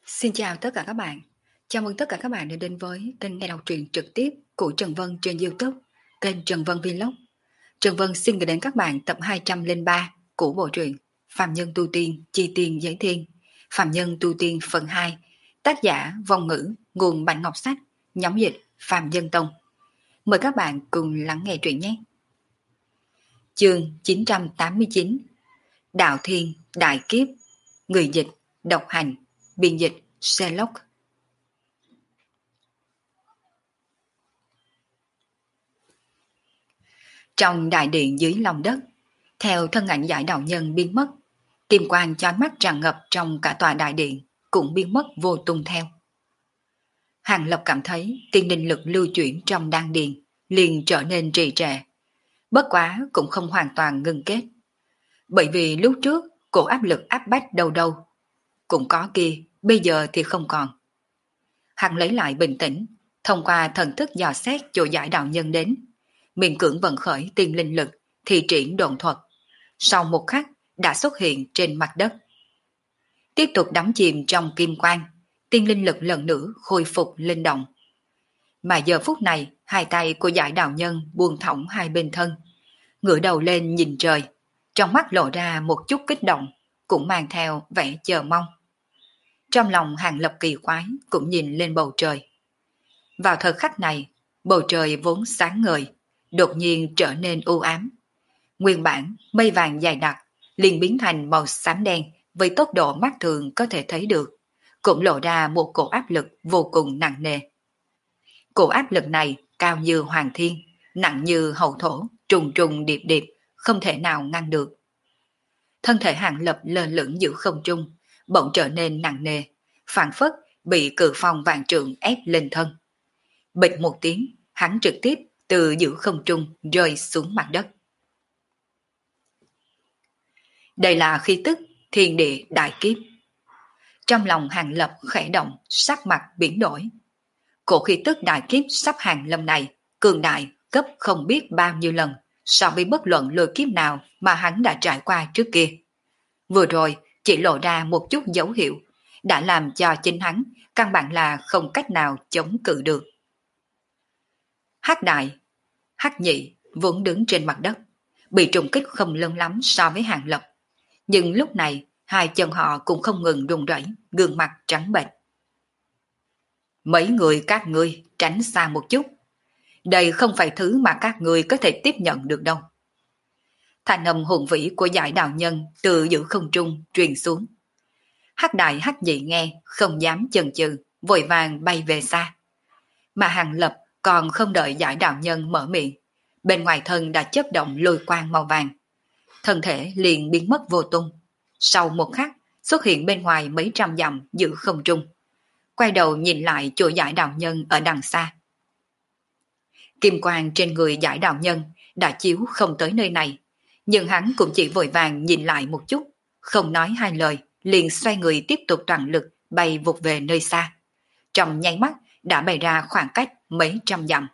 Xin chào tất cả các bạn. Chào mừng tất cả các bạn đã đến với kênh nghe đọc truyện trực tiếp của Trần Vân trên YouTube, kênh Trần Vân Vlog. Trần Vân xin gửi đến các bạn tập 203 của bộ truyện Phàm Nhân Tu Tiên Chi Tiên Giới Thiên, Phàm Nhân Tu Tiên phần 2, tác giả Vong Ngữ, nguồn Bạch Ngọc Sách, nhóm dịch Phàm Dân Tông. Mời các bạn cùng lắng nghe truyện nhé. Chương 989, Đạo Thiên Đại Kiếp, người dịch Độc Hành, biên dịch Sherlock. Trong đại điện dưới lòng đất, theo thân ảnh giải đạo nhân biến mất, kim quang chói mắt tràn ngập trong cả tòa đại điện cũng biến mất vô tung theo. Hàng Lập cảm thấy tiên linh lực lưu chuyển trong đan điền liền trở nên trì trệ, bất quá cũng không hoàn toàn ngưng kết, bởi vì lúc trước cổ áp lực áp bách đâu đâu cũng có kia, bây giờ thì không còn. Hắn lấy lại bình tĩnh, thông qua thần thức dò xét chỗ giải đạo nhân đến, miễn cưỡng vận khởi tiên linh lực, thi triển độn thuật. Sau một khắc đã xuất hiện trên mặt đất. Tiếp tục đắm chìm trong kim quang, tiên linh lực lần nữa khôi phục linh động. Mà giờ phút này, hai tay của giải đạo nhân buông thõng hai bên thân, ngửa đầu lên nhìn trời, trong mắt lộ ra một chút kích động, cũng mang theo vẻ chờ mong. Trong lòng Hàng Lập kỳ quái cũng nhìn lên bầu trời. Vào thời khắc này, bầu trời vốn sáng ngời, đột nhiên trở nên u ám. Nguyên bản mây vàng dày đặc liền biến thành màu xám đen với tốc độ mắt thường có thể thấy được, cũng lộ ra một cổ áp lực vô cùng nặng nề. Cổ áp lực này cao như hoàng thiên, nặng như hậu thổ, trùng trùng điệp điệp, không thể nào ngăn được. Thân thể Hàng Lập lơ lửng giữa không trung, bỗng trở nên nặng nề, phảng phất bị cự phong vạn trượng ép lên thân. Bịch một tiếng, hắn trực tiếp từ giữa không trung rơi xuống mặt đất. Đây là khí tức thiên địa đại kiếp. Trong lòng Hàng Lập khẽ động, sắc mặt biến đổi. Cổ khí tức đại kiếp sắp hàng lâm này, cường đại gấp không biết bao nhiêu lần so với bất luận lôi kiếp nào mà hắn đã trải qua trước kia. Vừa rồi chỉ lộ ra một chút dấu hiệu, đã làm cho chính hắn căn bản là không cách nào chống cự được. Hắc đại, Hắc nhị vốn đứng trên mặt đất, bị trùng kích không lớn lắm so với Hàng Lập. Nhưng lúc này, hai chân họ cũng không ngừng run rẩy, gương mặt trắng bệch. Mấy người các ngươi tránh xa một chút. Đây không phải thứ mà các ngươi có thể tiếp nhận được đâu. Thanh âm hùng vĩ của giải đạo nhân từ giữa không trung truyền xuống. Hắc đại Hắc nhị nghe, không dám chần chừ, vội vàng bay về xa. Mà Hàng Lập còn không đợi giải đạo nhân mở miệng, bên ngoài thân đã chớp động lôi quang màu vàng. Thân thể liền biến mất vô tung. Sau một khắc, xuất hiện bên ngoài mấy trăm dặm giữa không trung. Quay đầu nhìn lại chỗ giải đạo nhân ở đằng xa. Kim quang trên người giải đạo nhân đã chiếu không tới nơi này, nhưng hắn cũng chỉ vội vàng nhìn lại một chút, không nói hai lời, liền xoay người tiếp tục toàn lực bay vụt về nơi xa. Trong nháy mắt đã bay ra khoảng cách mấy trăm dặm.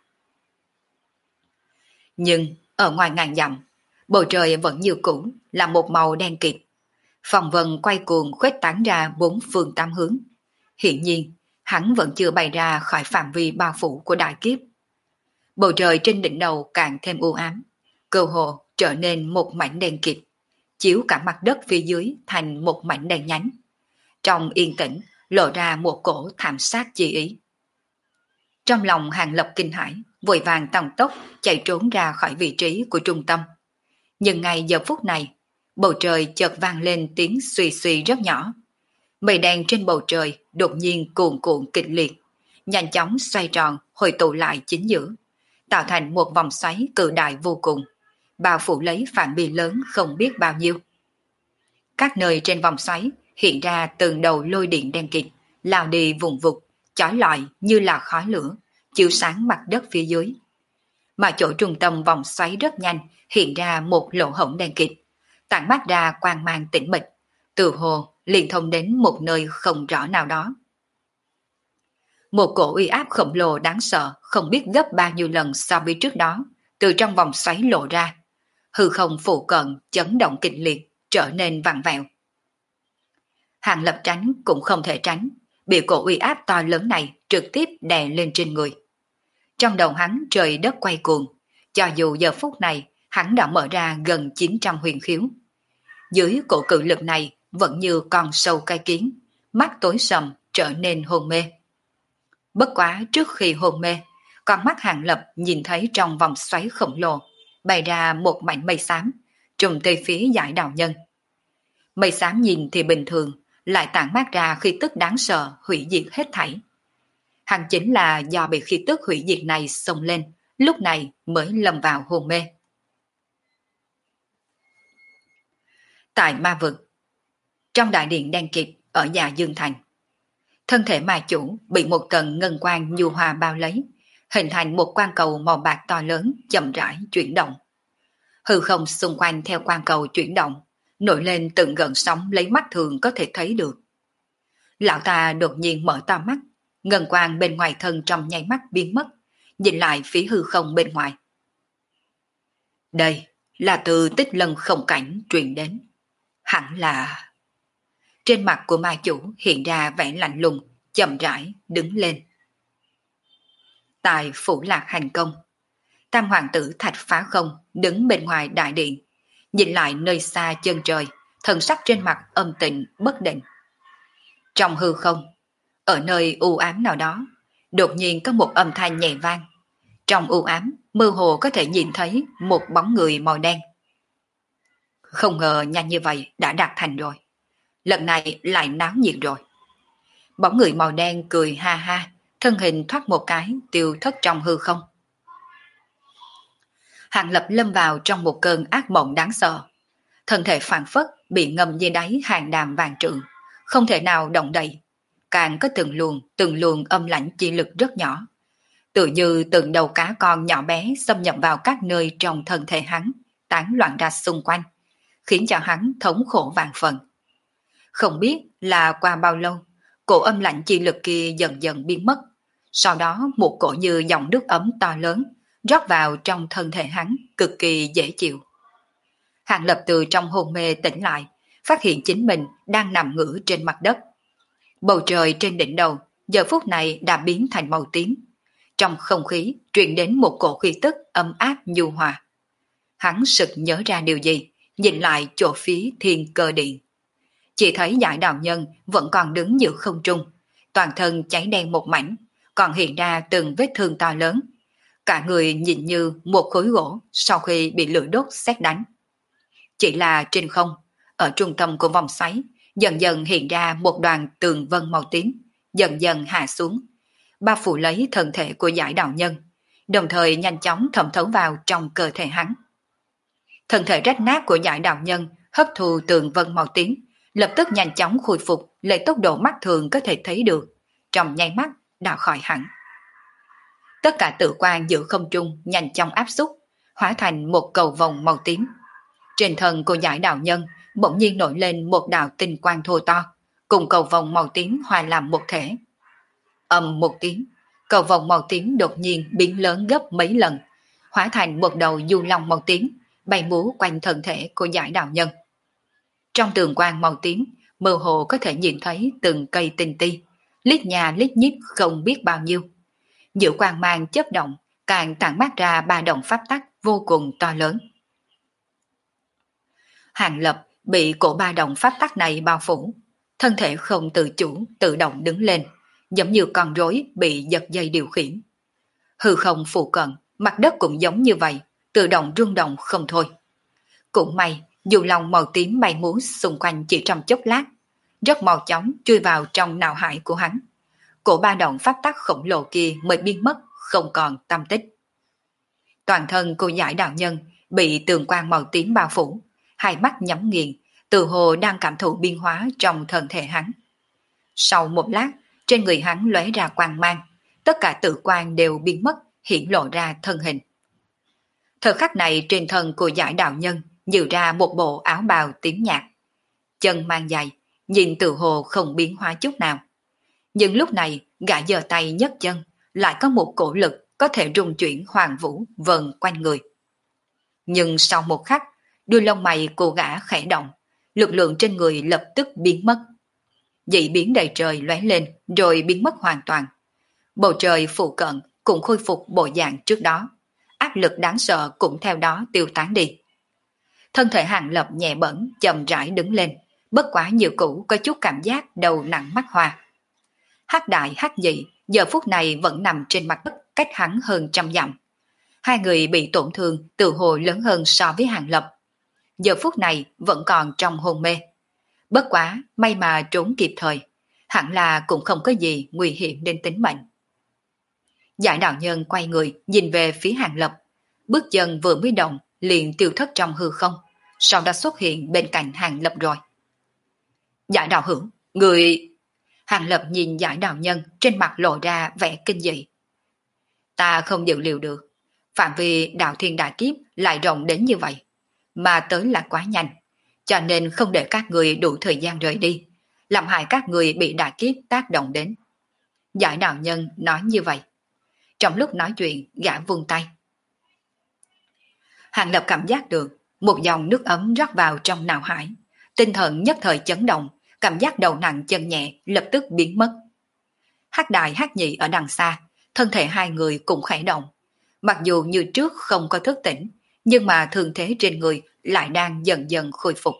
Nhưng ở ngoài ngàn dặm, bầu trời vẫn như cũ là một màu đen kịt. Phong vân quay cuồng khuếch tán ra bốn phương tám hướng. Hiện nhiên, hắn vẫn chưa bay ra khỏi phạm vi bao phủ của đại kiếp. Bầu trời trên đỉnh đầu càng thêm u ám, cơ hồ trở nên một mảnh đen kịt, chiếu cả mặt đất phía dưới thành một mảnh đen nhánh. Trong yên tĩnh lộ ra một cổ thảm sát chi ý. Trong lòng Hàng Lập kinh hãi, vội vàng tăng tốc chạy trốn ra khỏi vị trí của trung tâm. Nhưng ngay giờ phút này, bầu trời chợt vang lên tiếng suy suy rất nhỏ. Mây đen trên bầu trời đột nhiên cuồn cuộn kịch liệt, nhanh chóng xoay tròn hội tụ lại chính giữa, tạo thành một vòng xoáy cự đại vô cùng, bao phủ lấy phạm vi lớn không biết bao nhiêu. Các nơi trên vòng xoáy hiện ra từng đầu lôi điện đen kịt, lao đi vùng vụt, chói lọi như là khói lửa, chiếu sáng mặt đất phía dưới. Mà chỗ trung tâm vòng xoáy rất nhanh hiện ra một lỗ hổng đen kịt, tản mát ra quang mang tĩnh mịch, từ hồ liền thông đến một nơi không rõ nào đó. Một cổ uy áp khổng lồ đáng sợ không biết gấp bao nhiêu lần so với trước đó, từ trong vòng xoáy lộ ra. Hư không phụ cận chấn động kịch liệt, trở nên vặn vẹo. Hàng Lập tránh cũng không thể tránh, bị cổ uy áp to lớn này trực tiếp đè lên trên người. Trong đầu hắn trời đất quay cuồng, cho dù giờ phút này hắn đã mở ra gần 900 huyền khiếu. Dưới cổ cự lực này vẫn như con sâu cái kiến, mắt tối sầm trở nên hôn mê. Bất quá trước khi hôn mê, con mắt Hàng Lập nhìn thấy trong vòng xoáy khổng lồ bày ra một mảnh mây xám, trùng tới phía Giải Đạo Nhân. Mây xám nhìn thì bình thường, lại tản mát ra khí tức đáng sợ hủy diệt hết thảy. Hẳn chính là do bị khí tức hủy diệt này xông lên, lúc này mới lâm vào hôn mê. Tại ma vực, trong đại điện đen kịt ở nhà Dương Thành, thân thể ma chủ bị một tầng ngân quang nhu hòa bao lấy, hình thành một quang cầu màu bạc to lớn chậm rãi chuyển động. Hư không xung quanh theo quang cầu chuyển động, nổi lên từng gợn sóng lấy mắt thường có thể thấy được. Lão ta đột nhiên mở to mắt, ngân quang bên ngoài thân trong nháy mắt biến mất, nhìn lại phía hư không bên ngoài. Đây là từ Tích Lân không cảnh truyền đến. Hẳn là... Trên mặt của ma chủ hiện ra vẻ lạnh lùng, chậm rãi đứng lên. Tại phủ Lạc Hành Công, Tam hoàng tử Thạch Phá Không đứng bên ngoài đại điện, nhìn lại nơi xa chân trời, thần sắc trên mặt âm tịnh bất định. Trong hư không, ở nơi u ám nào đó, đột nhiên có một âm thanh nhẹ vang. Trong u ám, mơ hồ có thể nhìn thấy một bóng người màu đen. Không ngờ nhanh như vậy đã đạt thành rồi. Lần này lại náo nhiệt rồi. Bóng người màu đen cười ha ha, thân hình thoát một cái tiêu thất trong hư không. Hàng Lập lâm vào trong một cơn ác mộng đáng sợ. Thân thể phảng phất bị ngầm dưới đáy hàng đàm vàng trượng, không thể nào động đậy. Càng có từng luồng âm lãnh chi lực rất nhỏ. Tự như từng đầu cá con nhỏ bé xâm nhập vào các nơi trong thân thể hắn, tán loạn ra xung quanh, khiến cho hắn thống khổ vạn phần. Không biết là qua bao lâu, cổ âm lạnh chi lực kia dần dần biến mất. Sau đó một cổ như dòng nước ấm to lớn rót vào trong thân thể hắn, cực kỳ dễ chịu. Hàng Lập từ trong hôn mê tỉnh lại, phát hiện chính mình đang nằm ngửa trên mặt đất. Bầu trời trên đỉnh đầu giờ phút này đã biến thành màu tím. Trong không khí truyền đến một cổ khí tức ấm áp nhu hòa. Hắn sực nhớ ra điều gì, nhìn lại chỗ phía Thiên Cơ Điện. Chỉ thấy Giải Đạo Nhân vẫn còn đứng giữa không trung, toàn thân cháy đen một mảnh, còn hiện ra từng vết thương to lớn. Cả người nhìn như một khối gỗ sau khi bị lửa đốt sét đánh. Chỉ là trên không, ở trung tâm của vòng xoáy, dần dần hiện ra một đoàn tường vân màu tím, dần dần hạ xuống, bao phủ lấy thân thể của Giải Đạo Nhân, đồng thời nhanh chóng thẩm thấu vào trong cơ thể hắn. Thân thể rách nát của Giải Đạo Nhân hấp thu tường vân màu tím, lập tức nhanh chóng khôi phục lấy tốc độ mắt thường có thể thấy được, trong nháy mắt đã khỏi hẳn. Tất cả tự quan giữa không trung nhanh chóng áp xúc, hóa thành một cầu vòng màu tím. Trên thân của Giải Đạo Nhân bỗng nhiên nổi lên một đạo tinh quang thô to, cùng cầu vòng màu tím hòa làm một thể. Ầm một tiếng, cầu vòng màu tím đột nhiên biến lớn gấp mấy lần, hóa thành một đầu du long màu tím, bay múa quanh thân thể của Giải Đạo Nhân. Trong tường quang màu tím, mơ hồ có thể nhìn thấy từng cây tinh ti, lít nhà lít nhít không biết bao nhiêu. Giữa quang mang chớp động, càng tản mát ra ba động pháp tắc vô cùng to lớn. Hàng Lập bị cổ ba động pháp tắc này bao phủ, thân thể không tự chủ tự động đứng lên, giống như con rối bị giật dây điều khiển. Hư không phụ cận, mặt đất cũng giống như vậy, tự động rung động không thôi. Cũng may, dù lòng màu tím bay múa xung quanh chỉ trong chốc lát, rất mau chóng chui vào trong não hải của hắn. Cổ ba động pháp tắc khổng lồ kia mới biến mất, không còn tâm tích. Toàn thân của Giải Đạo Nhân bị tường quang màu tím bao phủ, hai mắt nhắm nghiền, tự hồ đang cảm thụ biến hóa trong thân thể hắn. Sau một lát, trên người hắn lóe ra quang mang, tất cả tự quang đều biến mất, hiển lộ ra thân hình. Thời khắc này trên thân của Giải Đạo Nhân nhử ra một bộ áo bào tím nhạt. Chân mang dài, nhìn tự hồ không biến hóa chút nào. Nhưng lúc này, gã giơ tay nhấc chân, lại có một cổ lực có thể rung chuyển hoàng vũ vần quanh người. Nhưng sau một khắc, đuôi lông mày của gã khẽ động, lực lượng trên người lập tức biến mất. dị biến đầy trời lóe lên rồi biến mất hoàn toàn. Bầu trời phụ cận cũng khôi phục bộ dạng trước đó, áp lực đáng sợ cũng theo đó tiêu tán đi. Thân thể Hàng Lập nhẹ bẫng chậm rãi đứng lên, bất quá như cũ có chút cảm giác đầu nặng mắt hoa. Hắc đại hắc nhị giờ phút này vẫn nằm trên mặt đất cách hắn hơn 100 dặm. Hai người bị tổn thương tự hồ lớn hơn so với Hàng Lập. Giờ phút này vẫn còn trong hôn mê. Bất quá may mà trốn kịp thời, hẳn là cũng không có gì nguy hiểm đến tính mệnh. Giải đạo nhân quay người nhìn về phía Hàng Lập, bước chân vừa mới động liền tiêu thất trong hư không, sau đó xuất hiện bên cạnh Hàng Lập rồi. Giải đạo hữu, người... Hàng Lập nhìn giải đạo nhân trên mặt lộ ra vẻ kinh dị. Ta không dự liệu được, phạm vi đạo thiên đại kiếp lại rộng đến như vậy, mà tới là quá nhanh, cho nên không để các người đủ thời gian rời đi, làm hại các người bị đại kiếp tác động đến. Giải đạo nhân nói như vậy. Trong lúc nói chuyện, gã vung tay. Hàng Lập cảm giác được một dòng nước ấm rót vào trong não hải, tinh thần nhất thời chấn động, cảm giác đầu nặng chân nhẹ lập tức biến mất. Hắc đại hắc nhị ở đằng xa, thân thể hai người cũng khẽ động. Mặc dù như trước không có thức tỉnh, nhưng mà thương thế trên người lại đang dần dần khôi phục.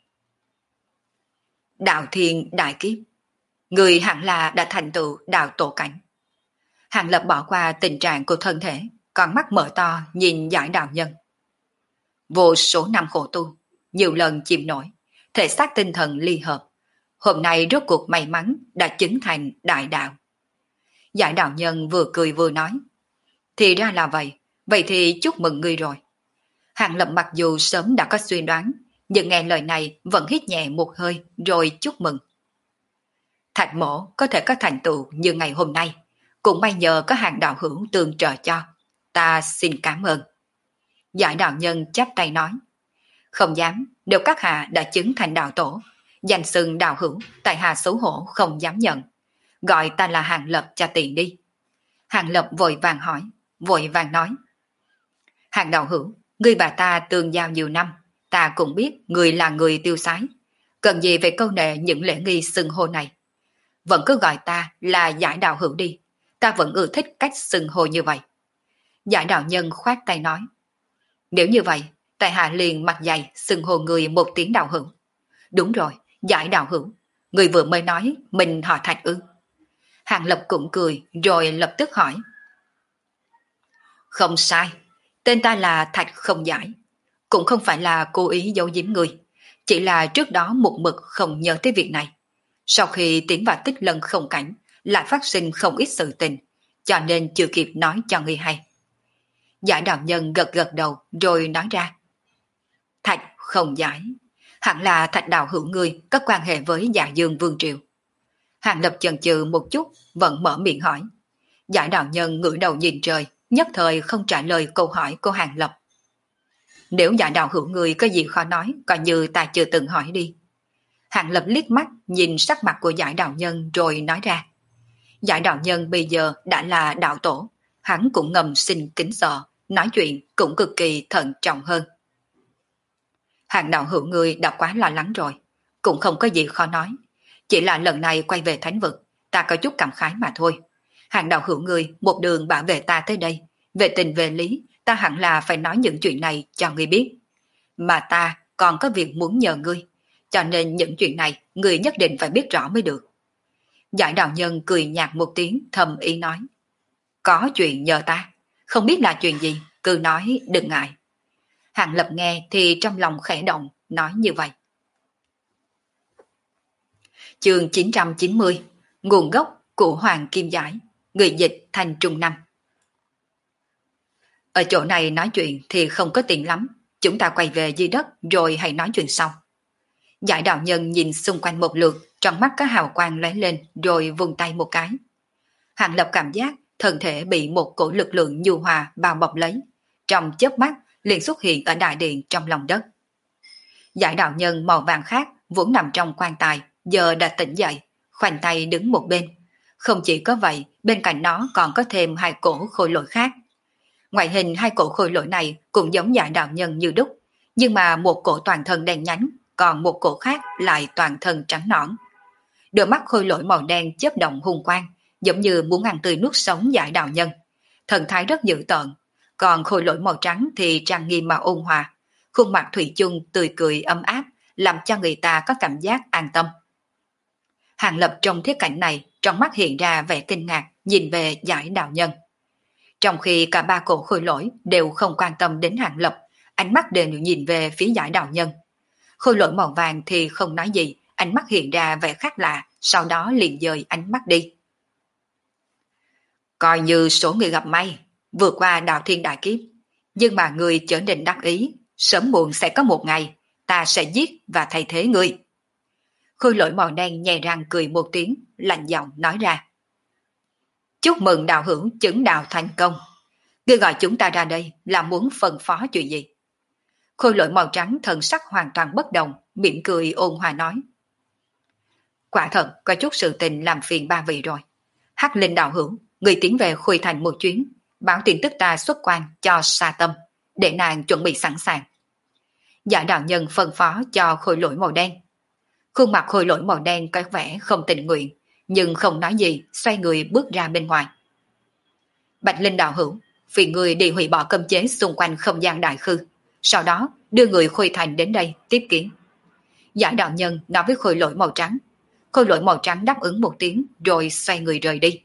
Đạo thiên đại kiếp, người hẳn là đã thành tựu đạo tổ cảnh. Hàng Lập bỏ qua tình trạng của thân thể, con mắt mở to nhìn giải đạo nhân. Vô số năm khổ tu, nhiều lần chìm nổi, thể xác tinh thần ly hợp. Hôm nay rốt cuộc may mắn đã chứng thành đại đạo. Giải đạo nhân vừa cười vừa nói. Thì ra là vậy, vậy thì chúc mừng ngươi rồi. Hàng Lập mặc dù sớm đã có suy đoán, nhưng nghe lời này vẫn hít nhẹ một hơi rồi chúc mừng. Thạch mổ có thể có thành tựu như ngày hôm nay, cũng may nhờ có Hàng đạo hữu tương trợ cho. Ta xin cảm ơn. Giải đạo nhân chắp tay nói. Không dám, nếu các hạ đã chứng thành đạo tổ, danh xưng đạo hữu, tại hạ xấu hổ không dám nhận. Gọi ta là Hàng Lập cho tiện đi. Hàng Lập vội vàng hỏi, vội vàng nói. Hàng đạo hữu, ngươi và ta tương giao nhiều năm, ta cũng biết ngươi là người tiêu sái. Cần gì phải câu nệ những lễ nghi xưng hô này. Vẫn cứ gọi ta là giải đạo hữu đi, ta vẫn ưa thích cách xưng hô như vậy. Giải đạo nhân khoát tay nói. Nếu như vậy, tại hạ liền mặt dày xưng hô người một tiếng đạo hữu. Đúng rồi, giải đạo hữu, người vừa mới nói mình họ Thạch ư. Hàng Lập cũng cười rồi lập tức hỏi. Không sai, tên ta là Thạch không giải. Cũng không phải là cố ý giấu giếm người, chỉ là trước đó một mực không nhớ tới việc này. Sau khi tiến vào Tích Lân không cảnh, lại phát sinh không ít sự tình, cho nên chưa kịp nói cho người hay. Giải đạo nhân gật gật đầu rồi nói ra. Thạch không giải, hẳn là Thạch đạo hữu ngươi có quan hệ với Dạ Dương Vương Triều. Hàng Lập chần chừ một chút, vẫn mở miệng hỏi. Giải đạo nhân ngửa đầu nhìn trời, nhất thời không trả lời câu hỏi của Hàng Lập. Nếu giải đạo hữu ngươi có gì khó nói, coi như ta chưa từng hỏi đi. Hàng Lập liếc mắt nhìn sắc mặt của giải đạo nhân rồi nói ra. Giải đạo nhân bây giờ đã là đạo tổ, hắn cũng ngầm xin kính sợ, nói chuyện cũng cực kỳ thận trọng hơn. Hàng đạo hữu ngươi đã quá lo lắng rồi, cũng không có gì khó nói. Chỉ là lần này quay về thánh vực, ta có chút cảm khái mà thôi. Hàng đạo hữu ngươi một đường bảo vệ ta tới đây, về tình về lý, ta hẳn là phải nói những chuyện này cho ngươi biết. Mà ta còn có việc muốn nhờ ngươi, cho nên những chuyện này ngươi nhất định phải biết rõ mới được. Giải đạo nhân cười nhạt một tiếng thầm ý nói. Có chuyện nhờ ta, không biết là chuyện gì, cứ nói đừng ngại. Hàng Lập nghe thì trong lòng khẽ động, nói như vậy. Chương 990, nguồn gốc của Hoàng Kim Giải, người dịch thành Trung Năm. Ở chỗ này nói chuyện thì không có tiện lắm, chúng ta quay về dưới đất rồi hãy nói chuyện sau. Giải đạo nhân nhìn xung quanh một lượt, trong mắt có hào quang lóe lên rồi vung tay một cái. Hàng Lập cảm giác thân thể bị một cổ lực lượng nhu hòa bao bọc lấy, trong chớp mắt liền xuất hiện ở đại điện trong lòng đất. Giải đạo nhân màu vàng khác vốn nằm trong quan tài, giờ đã tỉnh dậy, khoanh tay đứng một bên. Không chỉ có vậy, bên cạnh nó còn có thêm hai cổ khôi lỗi khác. Ngoại hình hai cổ khôi lỗi này cũng giống giải đạo nhân như đúc, nhưng mà một cổ toàn thân đen nhánh, còn một cổ khác lại toàn thân trắng nõn. Đôi mắt khôi lỗi màu đen chớp động hung quang, giống như muốn ăn tươi nuốt sống Giải đạo nhân. Thần thái rất dữ tợn, còn khôi lỗi màu trắng thì trang nghiêm mà ôn hòa, khuôn mặt thủy chung tươi cười ấm áp, làm cho người ta có cảm giác an tâm. Hàng Lập trong thiết cảnh này, trong mắt hiện ra vẻ kinh ngạc, nhìn về Giải đạo nhân. Trong khi cả ba cổ khôi lỗi đều không quan tâm đến Hàng Lập, ánh mắt đều nhìn về phía Giải đạo nhân. Khôi lỗi màu vàng thì không nói gì, ánh mắt hiện ra vẻ khác lạ, sau đó liền dời ánh mắt đi. Coi như số người gặp may, vượt qua đạo thiên đại kiếp, nhưng mà người trở nên đắc ý, sớm muộn sẽ có một ngày, ta sẽ giết và thay thế người. Khôi lỗi màu đen nhè răng cười một tiếng, lạnh giọng nói ra. Chúc mừng đạo hữu chứng đạo thành công. Ngươi gọi chúng ta ra đây là muốn phân phó chuyện gì? Khôi lỗi màu trắng thần sắc hoàn toàn bất động, mỉm cười ôn hòa nói. Quả thật có chút sự tình làm phiền ba vị rồi. Hắc Linh đạo hữu, người tiến về Khôi Thành một chuyến, báo tin tức ta xuất quan cho Sa Tâm, để nàng chuẩn bị sẵn sàng. Giả đạo nhân phân phó cho khôi lỗi màu đen. Khuôn mặt khôi lỗi màu đen có vẻ không tình nguyện, nhưng không nói gì, xoay người bước ra bên ngoài. Bạch Linh đạo hữu, phiền người đi hủy bỏ cấm chế xung quanh không gian đại khư, sau đó đưa người Khôi Thành đến đây tiếp kiến. Giả đạo nhân nói với khôi lỗi màu trắng. Khôi lỗi màu trắng đáp ứng một tiếng rồi xoay người rời đi.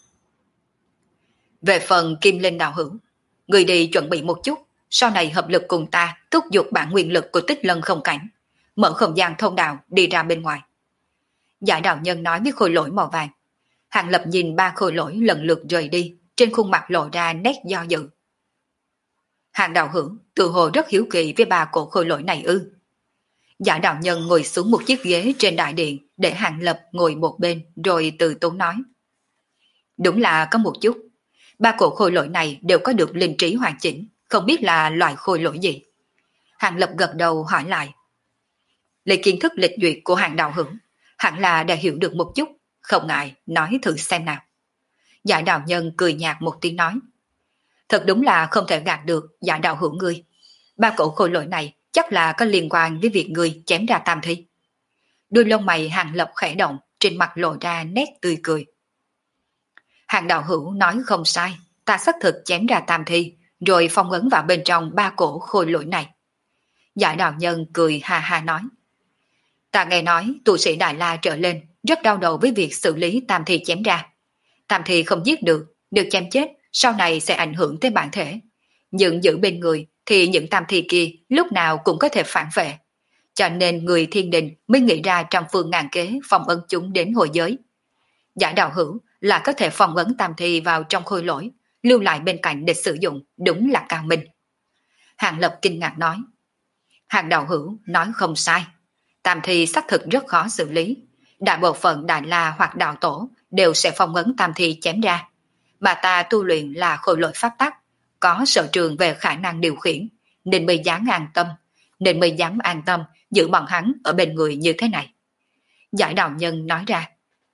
Về phần Kim Linh đạo hữu, người đi chuẩn bị một chút, sau này hợp lực cùng ta thúc giục bản nguyên lực của Tích Lân không cảnh, mở không gian thông đạo đi ra bên ngoài. Giả đạo nhân nói với khôi lỗi màu vàng. Hàng Lập nhìn ba khôi lỗi lần lượt rời đi, trên khuôn mặt lộ ra nét do dự. Hàng đạo hữu tự hồ rất hiếu kỳ với ba cổ khôi lỗi này ư? Giả đạo nhân ngồi xuống một chiếc ghế trên đại điện để Hàng Lập ngồi một bên rồi từ tốn nói. Đúng là có một chút. Ba cổ khôi lỗi này đều có được linh trí hoàn chỉnh, không biết là loại khôi lỗi gì. Hàng Lập gật đầu hỏi lại. Lấy kiến thức lịch duyệt của Hàng đạo hữu, hẳn là đã hiểu được một chút, không ngại nói thử xem nào. Giả đạo nhân cười nhạt một tiếng nói. Thật đúng là không thể gạt được giả đạo hữu ngươi. Ba cổ khôi lỗi này chắc là có liên quan với việc ngươi chém ra tam thi. Đôi lông mày Hàng Lập khẽ động, trên mặt lộ ra nét tươi cười. Hàng đạo hữu nói không sai, ta xác thực chém ra tam thi, rồi phong ấn vào bên trong ba cổ khôi lỗi này. Giả đạo nhân cười ha ha nói. Ta nghe nói tu sĩ Đại La trở lên rất đau đầu với việc xử lý tam thi chém ra. Tam thi không giết được, được chém chết, sau này sẽ ảnh hưởng tới bản thể. Nhưng giữ bên người thì những tam thi kia lúc nào cũng có thể phản vệ. Cho nên người thiên đình mới nghĩ ra trăm phương ngàn kế phong ấn chúng đến hồi giới. Giả đạo hữu là có thể phong ấn tam thi vào trong khôi lỗi, lưu lại bên cạnh để sử dụng, đúng là cao minh. Hàng Lập kinh ngạc nói. Hàng đạo hữu nói không sai. Tam thi xác thực rất khó xử lý. Đại bộ phận Đại La hoặc đạo tổ đều sẽ phong ấn tam thi chém ra. Mà ta tu luyện là khôi lỗi pháp tắc, có sở trường về khả năng điều khiển, nên mới dám an tâm giữ bọn hắn ở bên người như thế này. Giải đạo nhân nói ra.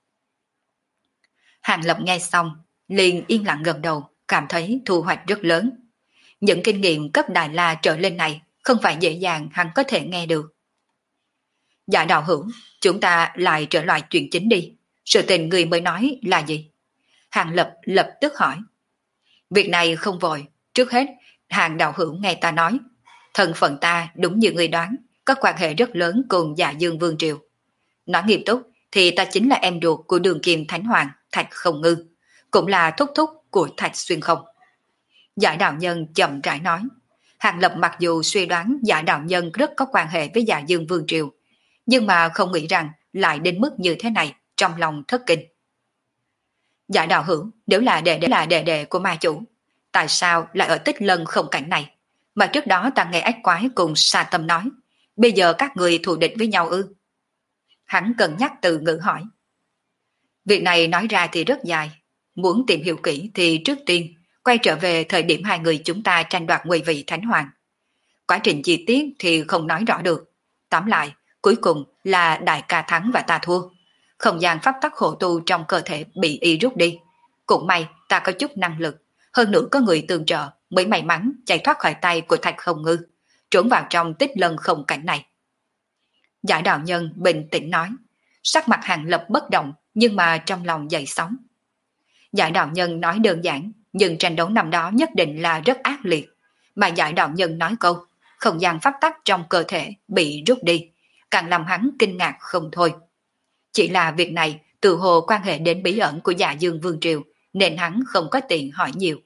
Hàng Lập nghe xong, liền yên lặng gật đầu, cảm thấy thu hoạch rất lớn. Những kinh nghiệm cấp Đại La trở lên này không phải dễ dàng hắn có thể nghe được. Dạ đạo hữu, chúng ta lại trở lại chuyện chính đi. Sự tình người mới nói là gì? Hàng Lập lập tức hỏi. Việc này không vội, trước hết, Hàng đạo hữu nghe ta nói. Thân phận ta đúng như người đoán, có quan hệ rất lớn cùng Dạ Dương Vương Triều. Nói nghiêm túc thì ta chính là em ruột của Đường Kim Thánh Hoàng Thạch Không Ngư, cũng là thúc thúc của Thạch Xuyên Không. Dạ đạo nhân chậm rãi nói. Hàng Lập mặc dù suy đoán Dạ đạo nhân rất có quan hệ với Dạ Dương Vương Triều, nhưng mà không nghĩ rằng lại đến mức như thế này, trong lòng thất kinh. Dạ đạo hữu, nếu là đệ đệ của ma chủ, tại sao lại ở Tích Lân không cảnh này? Mà trước đó ta nghe ách quái cùng Sa Tâm nói, bây giờ các người thù địch với nhau ư? Hắn cân nhắc từ ngữ hỏi. Việc này nói ra thì rất dài, muốn tìm hiểu kỹ thì trước tiên quay trở về thời điểm hai người chúng ta tranh đoạt ngôi vị Thánh Hoàng. Quá trình chi tiết thì không nói rõ được. Tóm lại, cuối cùng là đại ca thắng và ta thua. Không gian pháp tắc hộ tu trong cơ thể bị y rút đi. Cũng may ta có chút năng lực, hơn nữa có người tương trợ mới may mắn chạy thoát khỏi tay của Thạch Không Ngư, trốn vào trong Tích Lân không cảnh này. Giả đạo nhân bình tĩnh nói, Sắc mặt Hàng Lập bất động, nhưng mà trong lòng dậy sóng. Giải đạo nhân nói đơn giản, nhưng tranh đấu năm đó nhất định là rất ác liệt. Mà giải đạo nhân nói câu, không gian pháp tắc trong cơ thể bị rút đi, càng làm hắn kinh ngạc không thôi. Chỉ là việc này tự hồ quan hệ đến bí ẩn của Dạ Dương Vương Triều, nên hắn không có tiện hỏi nhiều.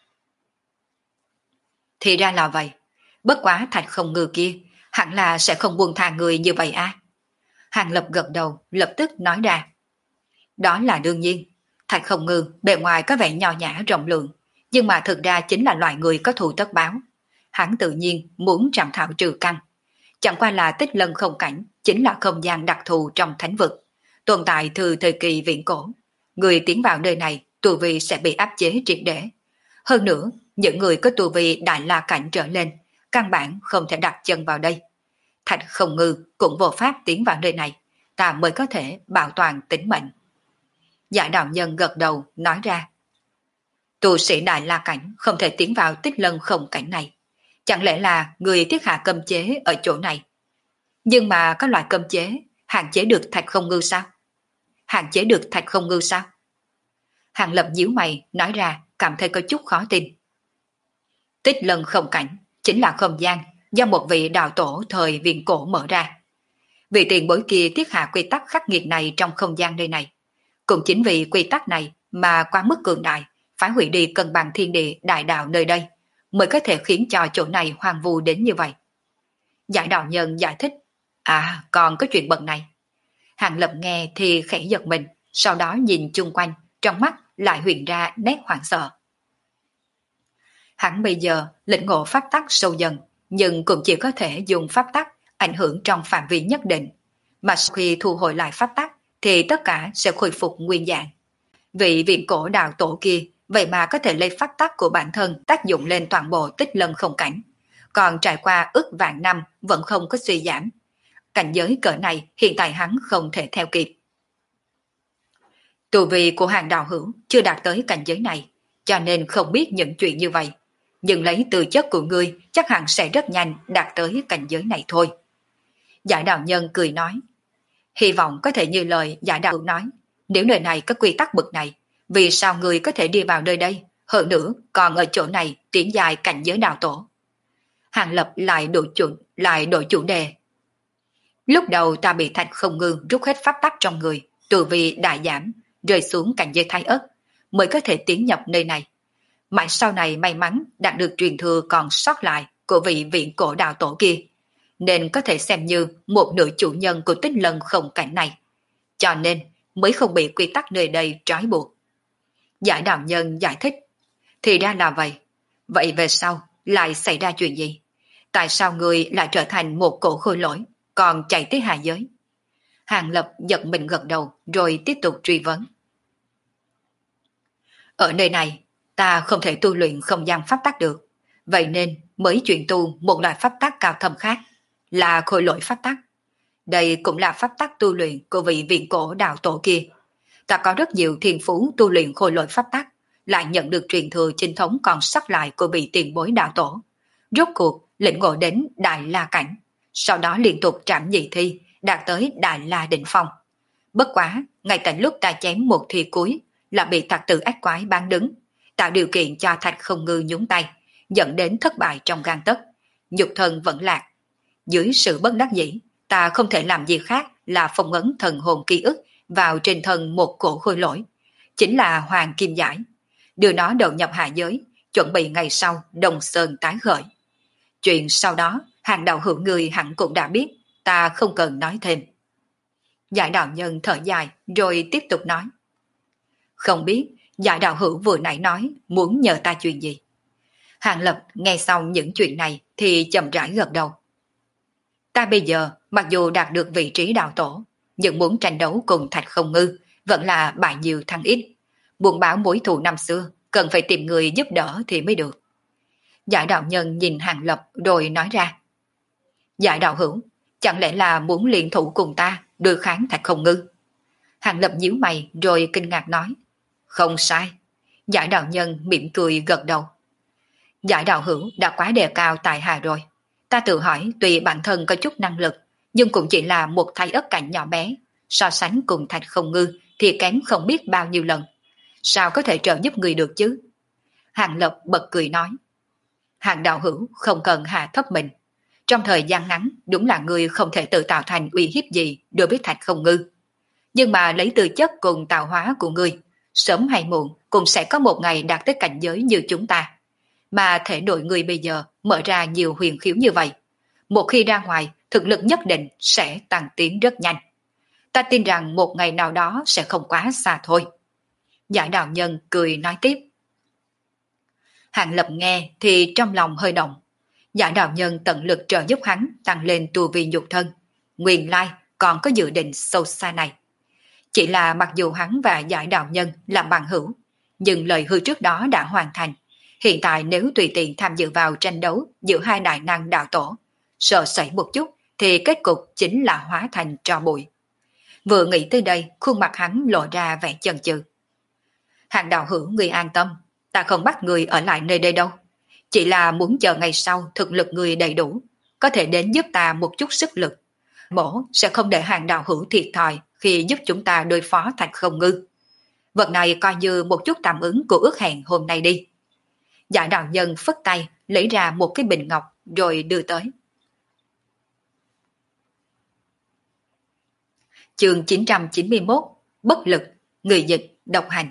Thì ra là vậy, bất quá Thạch Không Ngư kia, hẳn là sẽ không buông tha người như vậy à? Hàng Lập gật đầu, lập tức nói ra. Đó là đương nhiên, Thạch Không Ngư bề ngoài có vẻ nho nhã rộng lượng, nhưng mà thực ra chính là loại người có thù tất báo. Hắn tự nhiên muốn trảm thảo trừ căn. Chẳng qua là Tích Lân không cảnh chính là không gian đặc thù trong thánh vực, tồn tại từ thời kỳ viễn cổ. Người tiến vào nơi này tu vi sẽ bị áp chế triệt để. Hơn nữa, những người có tu vi đại la cảnh trở lên, căn bản không thể đặt chân vào đây. Thạch Không Ngư cũng vô pháp tiến vào nơi này, ta mới có thể bảo toàn tính mệnh. Giải đạo nhân gật đầu nói ra. Tu sĩ đại la cảnh không thể tiến vào Tích Lân không cảnh này. Chẳng lẽ là người thiết hạ cấm chế ở chỗ này? Nhưng mà có loại cấm chế hạn chế được Thạch Không Ngư sao? Hạn chế được Thạch Không Ngư sao? Hàng Lập nhíu mày nói ra, cảm thấy có chút khó tin. Tích Lân không cảnh chính là không gian do một vị đạo tổ thời viễn cổ mở ra. Vị tiền bối kia thiết hạ quy tắc khắc nghiệt này trong không gian nơi này. Cũng chính vì quy tắc này mà quá mức cường đại, phá hủy đi cân bằng thiên địa đại đạo nơi đây, mới có thể khiến cho chỗ này hoang vu đến như vậy. Giải đạo nhân giải thích. À, còn có chuyện bận này. Hàng Lập nghe thì khẽ giật mình, sau đó nhìn chung quanh, trong mắt lại hiện ra nét hoảng sợ. Hắn bây giờ lĩnh ngộ pháp tắc sâu dần, nhưng cũng chỉ có thể dùng pháp tắc ảnh hưởng trong phạm vi nhất định. Mà sau khi thu hồi lại pháp tắc, thì tất cả sẽ khôi phục nguyên dạng. Vị viễn cổ đạo tổ kia vậy mà có thể lấy pháp tắc của bản thân tác dụng lên toàn bộ Tích Lân không cảnh. Còn trải qua ức vạn năm vẫn không có suy giảm. Cảnh giới cỡ này hiện tại hắn không thể theo kịp. Tu vi của Hàng đạo hữu chưa đạt tới cảnh giới này, cho nên không biết những chuyện như vậy. Nhưng lấy tư chất của ngươi chắc hẳn sẽ rất nhanh đạt tới cảnh giới này thôi. Giải đạo nhân cười nói. Hy vọng có thể như lời giải đạo nói. Nếu nơi này có quy tắc bực này, vì sao ngươi có thể đi vào nơi đây? Hơn nữa còn ở chỗ này tiến dài cảnh giới đạo tổ. Hàng Lập lại đổi chủ đề. Lúc đầu ta bị Thạch Không Ngư rút hết pháp tắc trong người, tu vi đại giảm, rơi xuống cảnh giới thái ất, mới có thể tiến nhập nơi này. Mãi sau này may mắn đạt được truyền thừa còn sót lại của vị viễn cổ đạo tổ kia, nên có thể xem như một nửa chủ nhân của Tích Lân không cảnh này. Cho nên mới không bị quy tắc nơi đây trói buộc. Giải đạo nhân giải thích. Thì ra là vậy. Vậy về sau lại xảy ra chuyện gì? Tại sao người lại trở thành một cổ khôi lỗi, còn chạy tới hạ giới? Hàng Lập giật mình gật đầu rồi tiếp tục truy vấn. Ở nơi này, ta không thể tu luyện không gian pháp tắc được. Vậy nên mới chuyển tu một loại pháp tắc cao thâm khác, là khôi lỗi pháp tắc. Đây cũng là pháp tắc tu luyện của vị viễn cổ đạo tổ kia. Ta có rất nhiều thiên phú tu luyện khôi lỗi pháp tắc, lại nhận được truyền thừa chính thống còn sót lại của vị tiền bối đạo tổ. Rốt cuộc lĩnh ngộ đến Đại La cảnh, sau đó liên tục trảm nhị thi, đạt tới Đại La đỉnh phong. Bất quá, ngay tại lúc ta chém một thi cuối, là bị Thạch Tử Ác Quái bán đứng, tạo điều kiện cho Thạch Không Ngư nhúng tay, dẫn đến thất bại trong gang tấc, nhục thân vẫn lạc. Dưới sự bất đắc dĩ, ta không thể làm gì khác là phong ấn thần hồn ký ức vào trên thân một cổ khôi lỗi, chính là Hoàng Kim Giải, đưa nó đầu nhập hạ giới, chuẩn bị ngày sau Đông Sơn tái khởi. Chuyện sau đó, Hàng đạo hữu người hẳn cũng đã biết, ta không cần nói thêm. Giải đạo nhân thở dài rồi tiếp tục nói. Không biết giải đạo hữu vừa nãy nói muốn nhờ ta chuyện gì? Hàng Lập nghe xong những chuyện này thì chậm rãi gật đầu. Ta bây giờ mặc dù đạt được vị trí đạo tổ, nhưng muốn tranh đấu cùng Thạch Không Ngư vẫn là bại nhiều thắng ít. Buồn báo mối thù năm xưa, cần phải tìm người giúp đỡ thì mới được. Giải đạo nhân nhìn Hàng Lập rồi nói ra. Giải đạo hữu, chẳng lẽ là muốn liên thủ cùng ta đối kháng Thạch Không Ngư? Hàng Lập nhíu mày rồi kinh ngạc nói. Không sai. Giải đạo nhân mỉm cười gật đầu. Giải đạo hữu đã quá đề cao tài hà rồi. Ta tự hỏi tuy bản thân có chút năng lực, nhưng cũng chỉ là một thái ất cảnh nhỏ bé, so sánh cùng Thạch Không Ngư thì kém không biết bao nhiêu lần. Sao có thể trợ giúp người được chứ? Hàng Lập bật cười nói. Hàng đạo hữu không cần hạ thấp mình. Trong thời gian ngắn, đúng là người không thể tự tạo thành uy hiếp gì đối với Thạch Không Ngư. Nhưng mà lấy tư chất cùng tạo hóa của người, sớm hay muộn cũng sẽ có một ngày đạt tới cảnh giới như chúng ta. Mà thể nội người bây giờ mở ra nhiều huyền khiếu như vậy. Một khi ra ngoài, thực lực nhất định sẽ tăng tiến rất nhanh. Ta tin rằng một ngày nào đó sẽ không quá xa thôi. Giải đạo nhân cười nói tiếp. Hàng Lập nghe thì trong lòng hơi động. Giải đạo nhân tận lực trợ giúp hắn tăng lên tu vi nhục thân. Nguyên lai còn có dự định sâu xa này. Chỉ là mặc dù hắn và giải đạo nhân làm bằng hữu, nhưng lời hứa trước đó đã hoàn thành. Hiện tại nếu tùy tiện tham dự vào tranh đấu giữa hai đại năng đạo tổ, sợ sẩy một chút thì kết cục chính là hóa thành tro bụi. Vừa nghĩ tới đây, khuôn mặt hắn lộ ra vẻ chần chừ. Hàng đạo hữu người an tâm, ta không bắt người ở lại nơi đây đâu. Chỉ là muốn chờ ngày sau thực lực người đầy đủ, có thể đến giúp ta một chút sức lực. Mổ sẽ không để hàng đạo hữu thiệt thòi khi giúp chúng ta đối phó Thạch Không Ngư. Vật này coi như một chút tạm ứng của ước hẹn hôm nay đi. Giải đạo nhân phất tay lấy ra một cái bình ngọc rồi đưa tới. Chương 991 Bất lực, người dịch, độc hành.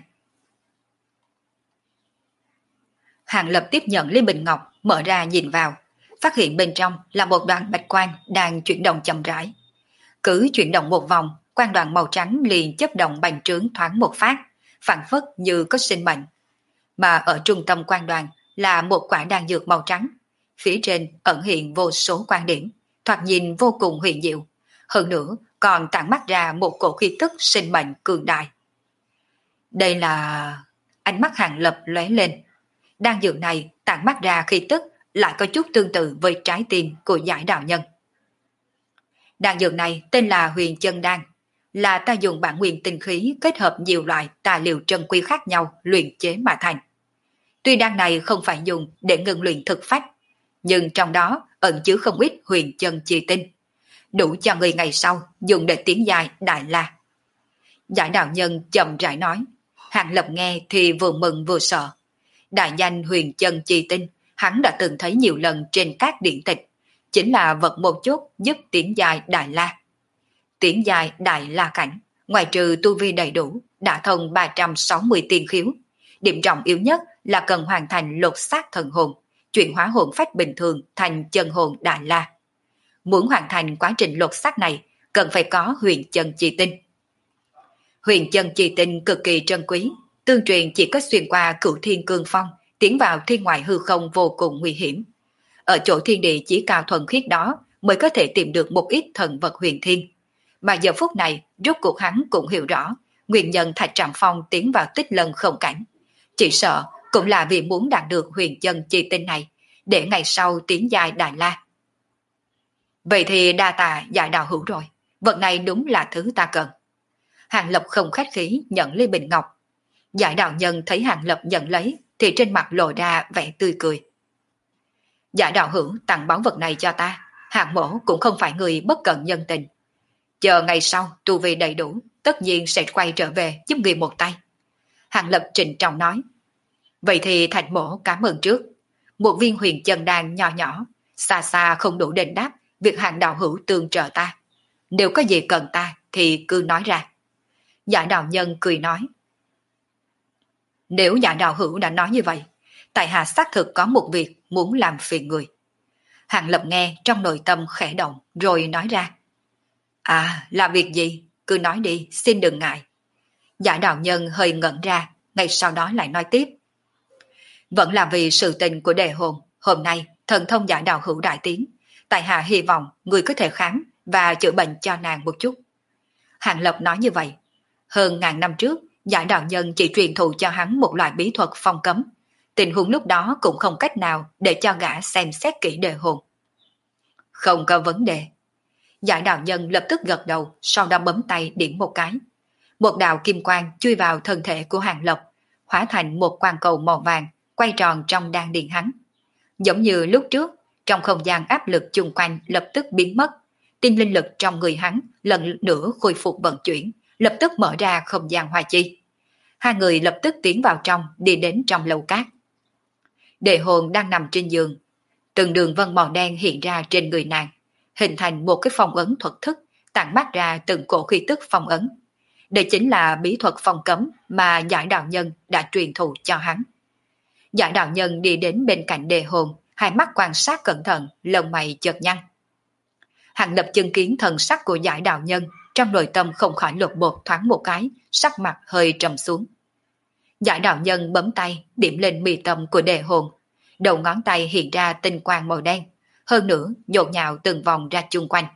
Hàng Lập tiếp nhận ly bình ngọc, mở ra nhìn vào, phát hiện bên trong là một đoàn bạch quang đang chuyển động chậm rãi. Cứ chuyển động một vòng, quang đoàn màu trắng liền chấp động bành trướng thoáng một phát, phảng phất như có sinh mệnh. Mà ở trung tâm quang đoàn là một quả đan dược màu trắng, phía trên ẩn hiện vô số quan điểm, thoạt nhìn vô cùng huyền diệu. Hơn nữa còn tản mắt ra một cổ khí tức sinh mệnh cường đại. Đây là... Ánh mắt Hàng Lập lóe lên. Đan dược này tản mắt ra khí tức lại có chút tương tự với trái tim của giải đạo nhân. Đan dược này tên là Huyền Chân Đan, là ta dùng bản nguyên tinh khí kết hợp nhiều loại tài liệu trân quý khác nhau luyện chế mà thành. Tuy đan này không phải dùng để ngừng luyện thực phách, nhưng trong đó ẩn chứa không ít huyền chân chi tinh, đủ cho người ngày sau dùng để tiến dài Đại La. Giải đạo nhân chậm rãi nói. Hàng Lập nghe thì vừa mừng vừa sợ. Đại danh huyền chân chi tinh hắn đã từng thấy nhiều lần trên các điện tịch, chính là vật một chút giúp tiến dài Đại La. Tiến dài Đại La cảnh, ngoài trừ tu vi đầy đủ, đã thông 360 tiên khiếu. Điểm trọng yếu nhất là cần hoàn thành lột xác thần hồn, chuyển hóa hồn phách bình thường thành chân hồn Đại La. Muốn hoàn thành quá trình lột xác này, cần phải có huyền chân chi tinh. Huyền chân chi tinh cực kỳ trân quý, tương truyền chỉ có xuyên qua Cửu Thiên Cương Phong, tiến vào thiên ngoại hư không vô cùng nguy hiểm. Ở chỗ thiên địa chỉ cao thuần khiết đó mới có thể tìm được một ít thần vật huyền thiên. Mà giờ phút này, rốt cuộc hắn cũng hiểu rõ, nguyên nhân Thạch Trạm Phong tiến vào Tích Lân không cảnh. Chỉ sợ cũng là vì muốn đạt được huyền chân chi tinh này, để ngày sau tiến dài Đại La. Vậy thì đa tạ giải đạo hữu rồi, vật này đúng là thứ ta cần. Hàng Lập không khách khí nhận lấy bình ngọc. Giải đạo nhân thấy Hàng Lập nhận lấy thì trên mặt lộ ra vẻ tươi cười. Giải đạo hữu tặng báu vật này cho ta, Hàng mổ cũng không phải người bất cận nhân tình. Chờ ngày sau tu vi đầy đủ, tất nhiên sẽ quay trở về giúp người một tay. Hàng Lập trịnh trọng nói. Vậy thì Thạch mổ cảm ơn trước. Một viên huyền chân đan nhỏ nhỏ, xa xa không đủ đền đáp việc Hàng đạo hữu tương trợ ta. Nếu có gì cần ta thì cứ nói ra. Giải đạo nhân cười nói. Nếu giải đạo hữu đã nói như vậy, tại hạ xác thực có một việc muốn làm phiền người. Hàng Lập nghe trong nội tâm khẽ động rồi nói ra. À, là việc gì? Cứ nói đi, xin đừng ngại. Giải đạo nhân hơi ngẩn ra, ngay sau đó lại nói tiếp. Vẫn là vì sự tình của đề hồn, hôm nay thần thông giải đạo hữu đại tiến, tại hạ hy vọng người có thể khám và chữa bệnh cho nàng một chút. Hàng Lập nói như vậy. Hơn ngàn năm trước, giải đạo nhân chỉ truyền thụ cho hắn một loại bí thuật phong cấm. Tình huống lúc đó cũng không cách nào để cho gã xem xét kỹ đề hồn. Không có vấn đề. Giải đạo nhân lập tức gật đầu, sau đó bấm tay điểm một cái. Một đạo kim quang chui vào thân thể của Hàng Lập, hóa thành một quang cầu màu vàng, quay tròn trong đan điền hắn. Giống như lúc trước, trong không gian áp lực chung quanh lập tức biến mất, tinh linh lực trong người hắn lần nữa khôi phục vận chuyển, lập tức mở ra không gian hoa chi. Hai người lập tức tiến vào trong, đi đến trong lầu cát. Đề hồn đang nằm trên giường, từng đường vân màu đen hiện ra trên người nàng, hình thành một cái phong ấn thuật thức, tản mát ra từng cổ khí tức phong ấn. Đây chính là bí thuật phong cấm mà Giải đạo nhân đã truyền thụ cho hắn. Giải đạo nhân đi đến bên cạnh đề hồn, hai mắt quan sát cẩn thận, lông mày chợt nhăn. Hàng Lập chứng kiến thần sắc của Giải đạo nhân, trong nội tâm không khỏi lột bột thoáng một cái, sắc mặt hơi trầm xuống. Giải đạo nhân bấm tay, điểm lên mi tâm của đề hồn. Đầu ngón tay hiện ra tinh quang màu đen, hơn nữa nhộn nhạo từng vòng ra chung quanh.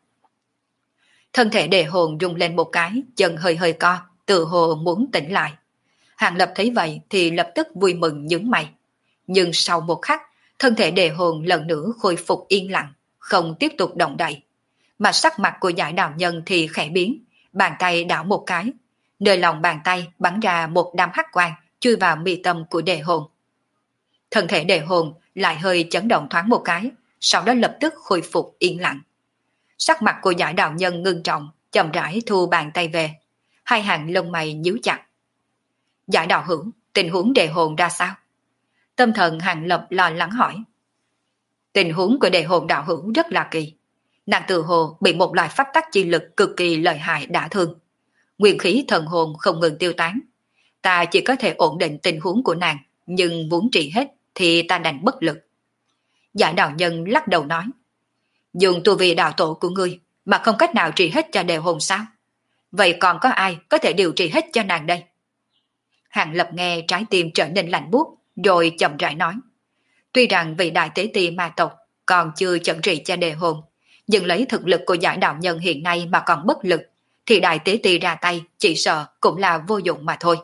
Thân thể đề hồn rung lên một cái, chân hơi hơi co, tự hồ muốn tỉnh lại. Hàng Lập thấy vậy thì lập tức vui mừng nhướng mày. Nhưng sau một khắc, thân thể đề hồn lần nữa khôi phục yên lặng, không tiếp tục động đậy. Mà sắc mặt của Giải đạo nhân thì khẽ biến, bàn tay đảo một cái. Nơi lòng bàn tay bắn ra một đám hắc quang chui vào mi tâm của đề hồn. Thân thể đề hồn lại hơi chấn động thoáng một cái, sau đó lập tức khôi phục yên lặng. Sắc mặt của Giải đạo nhân ngưng trọng, chậm rãi thu bàn tay về. Hai hàng lông mày nhíu chặt. Giải đạo hữu, tình huống đề hồn ra sao? Tâm thần Hàng Lập lo lắng hỏi. Tình huống của đề hồn đạo hữu rất là kỳ. Nàng tự hồ bị một loại pháp tắc chi lực cực kỳ lợi hại đả thương. Nguyên khí thần hồn không ngừng tiêu tán. Ta chỉ có thể ổn định tình huống của nàng, nhưng muốn trị hết thì ta đành bất lực. Giải đạo nhân lắc đầu nói. Dùng tu vi đạo tổ của ngươi mà không cách nào trị hết cho đề hồn sao? Vậy còn có ai có thể điều trị hết cho nàng đây? Hàng Lập nghe trái tim trở nên lạnh buốt, rồi chậm rãi nói. Tuy rằng vị đại tế ti ma tộc còn chưa chẩn trị cho đề hồn, nhưng lấy thực lực của Giải đạo nhân hiện nay mà còn bất lực, thì đại tế ti ra tay chỉ sợ cũng là vô dụng mà thôi.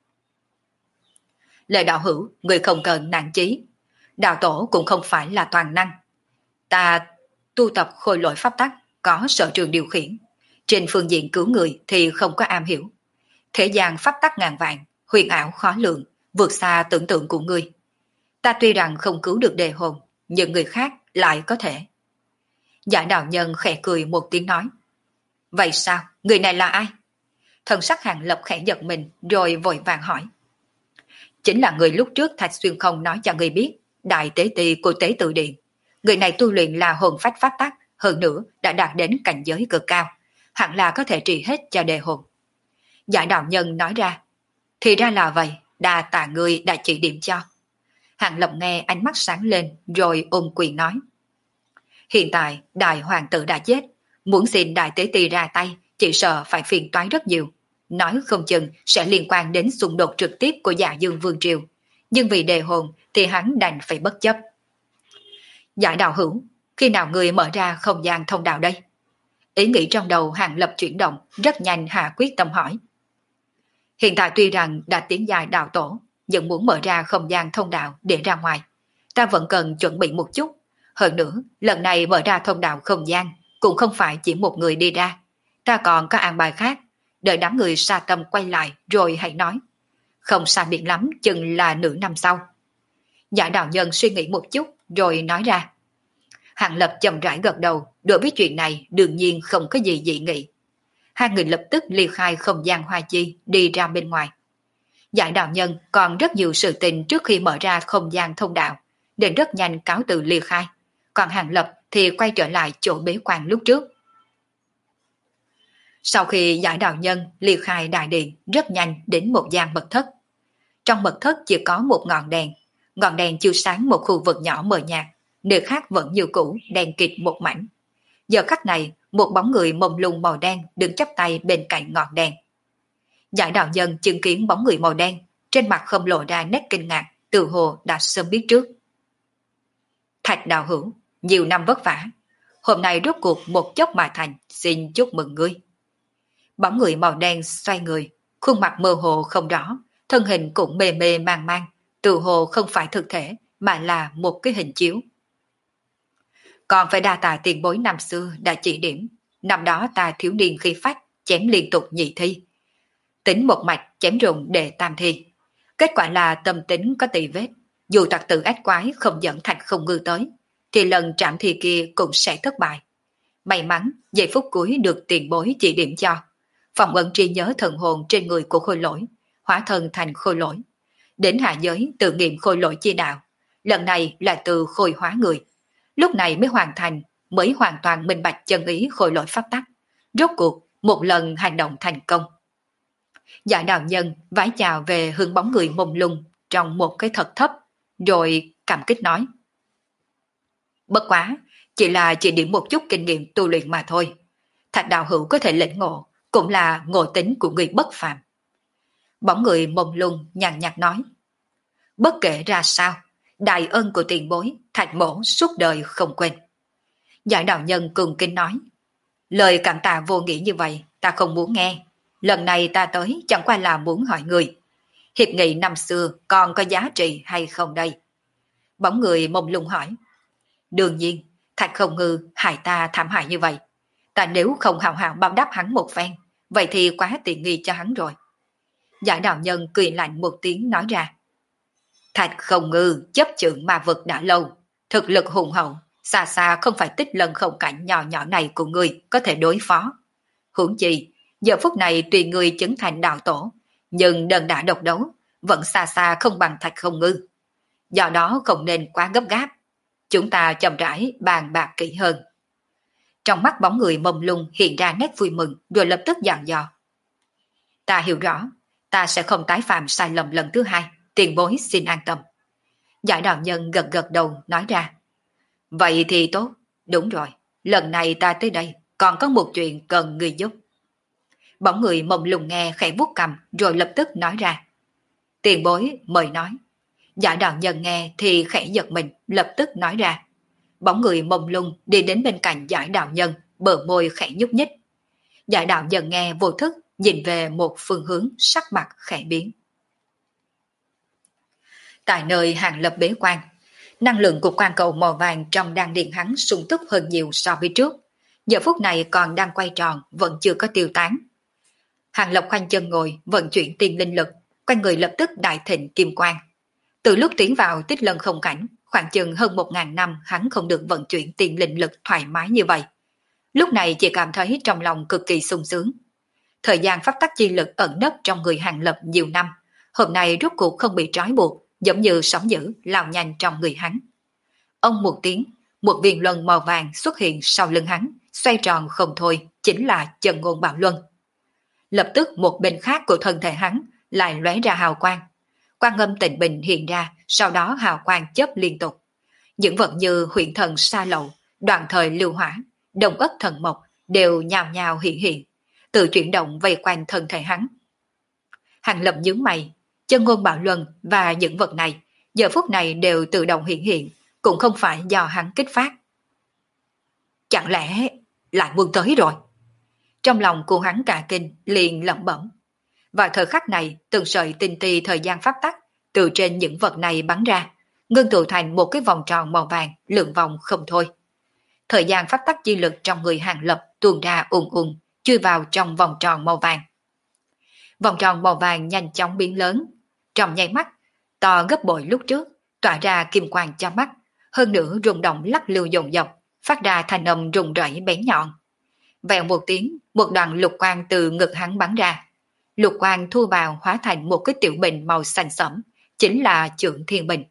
Lời đạo hữu, người không cần nản chí. Đạo tổ cũng không phải là toàn năng. Ta tu tập khôi lỗi pháp tắc, có sở trường điều khiển. Trên phương diện cứu người thì không có am hiểu. Thế gian pháp tắc ngàn vạn, huyền ảo khó lường, vượt xa tưởng tượng của ngươi. Ta tuy rằng không cứu được đề hồn, nhưng người khác lại có thể. Giải đạo nhân khẽ cười một tiếng nói. Vậy sao? Người này là ai? Thần sắc Hàng Lập khẽ giật mình rồi vội vàng hỏi. Chính là người lúc trước Thạch Xuyên không nói cho người biết, đại tế ti của tế tự điện. Người này tu luyện là hồn phách pháp tắc, hơn nữa đã đạt đến cảnh giới cực cao, hẳn là có thể trị hết cho đề hồn. Giải đạo nhân nói ra. Thì ra là vậy, đa tạ người đã chỉ điểm cho. Hàng Lập nghe ánh mắt sáng lên rồi ôm quyền nói. Hiện tại đại hoàng tử đã chết, muốn xin đại tế ti ra tay chỉ sợ phải phiền toái rất nhiều. Nói không chừng sẽ liên quan đến xung đột trực tiếp của Dạ Dương Vương Triều. Nhưng vì đề hồn thì hắn đành phải bất chấp. Giải đạo hữu, khi nào người mở ra không gian thông đạo đây? Ý nghĩ trong đầu Hàng Lập chuyển động, rất nhanh hạ quyết tâm hỏi. Hiện tại tuy rằng đã tiến giai đạo tổ, nhưng muốn mở ra không gian thông đạo để ra ngoài. Ta vẫn cần chuẩn bị một chút. Hơn nữa, lần này mở ra thông đạo không gian cũng không phải chỉ một người đi ra. Ta còn có an bài khác. Đợi đám người sa tâm quay lại rồi hãy nói. Không xa biệt lắm, chừng là nửa năm sau. Giả đạo nhân suy nghĩ một chút rồi nói ra. Hàng Lập chậm rãi gật đầu, đối với chuyện này đương nhiên không có gì dị nghị. Hai người lập tức ly khai không gian hoa chi đi ra bên ngoài. Giải đạo nhân còn rất nhiều sự tình trước khi mở ra không gian thông đạo, nên rất nhanh cáo từ ly khai. Còn Hàng Lập thì quay trở lại chỗ bế quan lúc trước. Sau khi giải đạo nhân ly khai đại điện, rất nhanh đến một gian mật thất. Trong mật thất chỉ có một ngọn đèn chiếu sáng một khu vực nhỏ mờ nhạt, nơi khác vẫn như cũ đèn kịt một mảnh. Giờ khắc này, một bóng người mông lung màu đen đứng chắp tay bên cạnh ngọn đèn. Giải đạo nhân chứng kiến bóng người màu đen, trên mặt không lộ ra nét kinh ngạc, tự hồ đã sớm biết trước. Thạch đạo hữu, nhiều năm vất vả, hôm nay rốt cuộc một chốc mà thành, xin chúc mừng ngươi. Bóng người màu đen xoay người, khuôn mặt mơ hồ không rõ, thân hình cũng mê mê mang mang, tự hồ không phải thực thể mà là một cái hình chiếu. Còn phải đa tạ tiền bối năm xưa đã chỉ điểm, năm đó ta thiếu niên khi phách, chém liên tục nhị thi. Tính một mạch chém rụng để tam thi. Kết quả là tâm tính có tỳ vết, dù tặc tử ác quái không dẫn Thạch Không Ngư tới, thì lần trảm thi kia cũng sẽ thất bại. May mắn, giây phút cuối được tiền bối chỉ điểm cho. Phong ấn trí nhớ thần hồn trên người của khôi lỗi, hóa thân thành khôi lỗi. Đến hạ giới tự nghiệm khôi lỗi chi đạo. Lần này là từ khôi hóa người. Lúc này mới hoàn thành, mới hoàn toàn minh bạch chân ý khôi lỗi pháp tắc. Rốt cuộc, một lần hành động thành công. Dạ đạo nhân vái chào về hướng bóng người mông lung trong một cái thật thấp, rồi cảm kích nói. Bất quá, chỉ là chỉ điểm một chút kinh nghiệm tu luyện mà thôi. Thạch đạo hữu có thể lĩnh ngộ, cũng là ngộ tính của người bất phàm. Bóng người mông lung nhàn nhạt nói. Bất kể ra sao, đại ân của tiền bối, Thạch mổ suốt đời không quên. Giải đạo nhân cường kinh nói. Lời cảm tạ vô nghĩa như vậy, ta không muốn nghe. Lần này ta tới chẳng qua là muốn hỏi người. Hiệp nghị năm xưa còn có giá trị hay không đây? Bóng người mông lung hỏi. Đương nhiên, Thạch không ngư hại ta thảm hại như vậy. Ta nếu không hào hào báo đáp hắn một phen, vậy thì quá tiện nghi cho hắn rồi. Giải đạo nhân cười lạnh một tiếng nói ra. Thạch không ngư chấp chưởng ma vực đã lâu, thực lực hùng hậu, xa xa không phải tích lần không cảnh nhỏ nhỏ này của người có thể đối phó. Huống chi, giờ phút này tùy người chứng thành đạo tổ, nhưng đơn đả độc đấu, vẫn xa xa không bằng Thạch không ngư. Do đó không nên quá gấp gáp. Chúng ta chậm rãi bàn bạc kỹ hơn. Trong mắt bóng người mông lung hiện ra nét vui mừng rồi lập tức dặn dò. Ta hiểu rõ, ta sẽ không tái phạm sai lầm lần thứ hai, tiền bối xin an tâm. Giải đạo nhân gật gật đầu nói ra. Vậy thì tốt, đúng rồi, lần này ta tới đây còn có một chuyện cần người giúp. Bóng người mông lung nghe khẽ vuốt cầm rồi lập tức nói ra. Tiền bối mời nói. Giải đạo nhân nghe thì khẽ giật mình lập tức nói ra. Bóng người mông lung đi đến bên cạnh giải đạo nhân, bờ môi khẽ nhúc nhích. Giải đạo nhân nghe vô thức nhìn về một phương hướng, sắc mặt khẽ biến. Tại nơi Hàng Lập bế quan, năng lượng của quan cầu màu vàng trong đan điện hắn sung túc hơn nhiều so với trước. Giờ phút này còn đang quay tròn, vẫn chưa có tiêu tán. Hàng Lập khoanh chân ngồi, vận chuyển tiên linh lực, quanh người lập tức đại thịnh kim quang. Từ lúc tiến vào tích lân không cảnh, khoảng chừng hơn 1.000 năm hắn không được vận chuyển tiên linh lực thoải mái như vậy. Lúc này chỉ cảm thấy trong lòng cực kỳ sung sướng. Thời gian pháp tắc chi lực ẩn nấp trong người Hàng Lập nhiều năm, hôm nay rốt cuộc không bị trói buộc, giống như sóng dữ lao nhanh trong người hắn. Ông một tiếng, một viên luân màu vàng xuất hiện sau lưng hắn, xoay tròn không thôi, chính là Chân Ngôn Bảo Luân. Lập tức một bên khác của thân thể hắn lại lóe ra hào quang. Quang âm tịnh bình hiện ra, sau đó hào quang chớp liên tục. Những vật như huyện thần sa lậu, đoạn thời lưu hỏa, đồng ất thần mộc đều nhào nhào hiện hiện, tự chuyển động vây quanh thân thể hắn. Hàng Lập nhướng mày, Chân Ngôn Bảo Luân và những vật này giờ phút này đều tự động hiện hiện, cũng không phải do hắn kích phát. Chẳng lẽ lại quân tới rồi? Trong lòng của hắn cả kinh liền lẩm bẩm. Vào thời khắc này, từng sợi tinh ti thời gian pháp tắc từ trên những vật này bắn ra, ngưng tụ thành một cái vòng tròn màu vàng lượn vòng không thôi. Thời gian pháp tắc chi lực trong người Hàng Lập tuôn ra ùn ùn, chui vào trong vòng tròn màu vàng. Vòng tròn màu vàng nhanh chóng biến lớn, trong nháy mắt, to gấp bội lúc trước, tỏa ra kim quang cho mắt, hơn nữa rung động lắc lư dồn dập, phát ra thanh âm rung rẩy bén nhọn. Vèo một tiếng, một đoàn lục quang từ ngực hắn bắn ra. Lục quang thu vào hóa thành một cái tiểu bình màu xanh sẫm, chính là Chưởng Thiên Bình.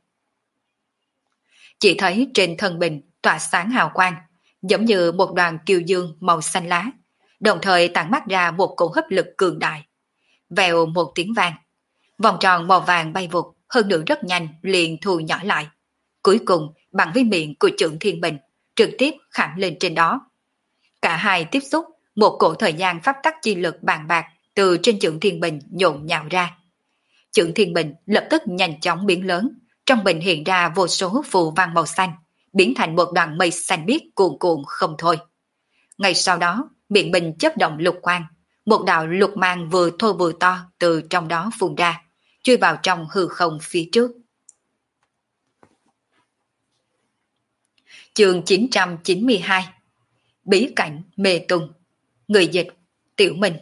Chỉ thấy trên thân bình tỏa sáng hào quang, giống như một đoàn kiều dương màu xanh lá, đồng thời tản mát ra một cổ hấp lực cường đại. Vèo một tiếng vang, vòng tròn màu vàng bay vụt, hơn nữa rất nhanh liền thu nhỏ lại. Cuối cùng bằng với miệng của Chưởng Thiên Bình, trực tiếp khảm lên trên đó. Cả hai tiếp xúc, một cổ thời gian pháp tắc chi lực bàn bạc từ trên Chưởng Thiên Bình nhộn nhạo ra. Chưởng Thiên Bình lập tức nhanh chóng biến lớn, trong bình hiện ra vô số phù văn màu xanh, biến thành một đoàn mây xanh biếc cuồn cuộn không thôi. Ngay sau đó, miệng bình chớp động lục quang, một đạo lục mang vừa thô vừa to từ trong đó phun ra, chui vào trong hư không phía trước. Chương 992 Bí cảnh mê tung. Người dịch Tiểu Minh.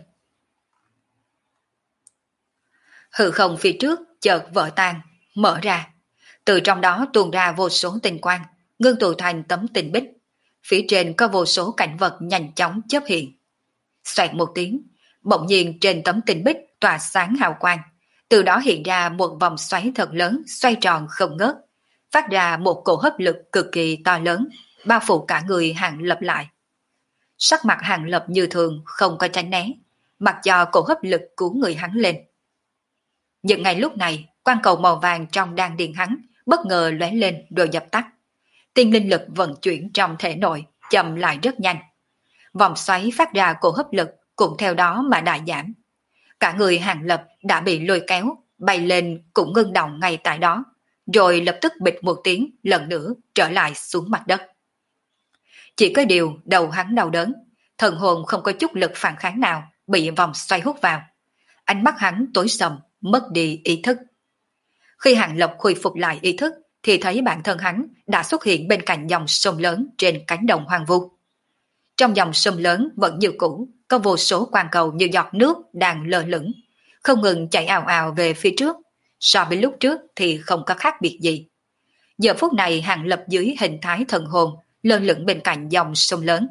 Hư không phía trước chợt vỡ tan, mở ra. Từ trong đó tuôn ra vô số tinh quang, ngưng tụ thành tấm tinh bích. phía trên có vô số cảnh vật nhanh chóng chớp hiện. Xoẹt một tiếng, bỗng nhiên trên tấm tinh bích tỏa sáng hào quang, từ đó hiện ra một vòng xoáy thật lớn xoay tròn không ngớt, phát ra một cổ hấp lực cực kỳ to lớn, bao phủ cả người Hàng Lập lại. Sắc mặt Hàng Lập như thường không có tránh né, mặc cho cổ hấp lực cứu người hắn lên. Nhưng ngay lúc này, quang cầu màu vàng trong đan điền hắn bất ngờ lóe lên rồi dập tắt. Tiên linh lực vận chuyển trong thể nội chậm lại rất nhanh. Vòng xoáy phát ra cổ hấp lực cũng theo đó mà đại giảm. Cả người Hàng Lập đã bị lôi kéo, bay lên cũng ngưng động ngay tại đó, rồi lập tức bịch một tiếng lần nữa trở lại xuống mặt đất. Chỉ có điều đầu hắn đau đớn, thần hồn không có chút lực phản kháng nào bị vòng xoay hút vào. Ánh mắt hắn tối sầm, mất đi ý thức. Khi Hàng Lập khôi phục lại ý thức thì thấy bản thân hắn đã xuất hiện bên cạnh dòng sông lớn trên cánh đồng hoang vu. Trong dòng sông lớn vẫn như cũ, có vô số quang cầu như giọt nước đang lơ lửng, không ngừng chạy ào ào về phía trước. So với lúc trước thì không có khác biệt gì. Giờ phút này Hàng Lập dưới hình thái thần hồn lơ lửng bên cạnh dòng sông lớn.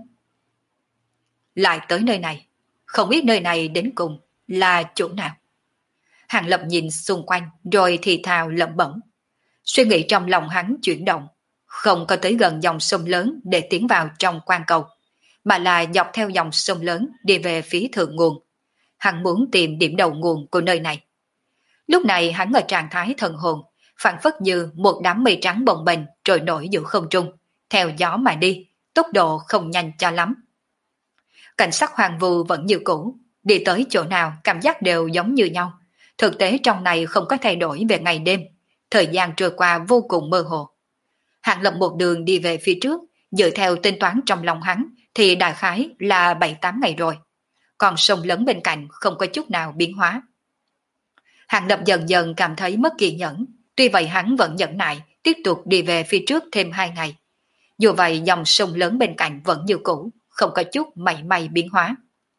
Lại tới nơi này, không biết nơi này đến cùng là chỗ nào. Hàng Lập nhìn xung quanh rồi thì thào lẩm bẩm. Suy nghĩ trong lòng hắn chuyển động, không có tới gần dòng sông lớn để tiến vào trong quang cầu, mà là dọc theo dòng sông lớn đi về phía thượng nguồn. Hắn muốn tìm điểm đầu nguồn của nơi này. Lúc này hắn ở trạng thái thần hồn, phảng phất như một đám mây trắng bồng bềnh trôi nổi giữa không trung, theo gió mà đi, tốc độ không nhanh cho lắm. Cảnh sắc hoang vu vẫn như cũ, đi tới chỗ nào cảm giác đều giống như nhau. Thực tế trong này không có thay đổi về ngày đêm, thời gian trôi qua vô cùng mơ hồ. Hàng Lập một đường đi về phía trước, dựa theo tính toán trong lòng hắn thì đại khái là 7-8 ngày rồi. Còn sông lớn bên cạnh không có chút nào biến hóa. Hàng Lập dần dần cảm thấy mất kiên nhẫn, tuy vậy hắn vẫn nhẫn nại tiếp tục đi về phía trước thêm 2 ngày. Dù vậy dòng sông lớn bên cạnh vẫn như cũ, không có chút mảy may biến hóa.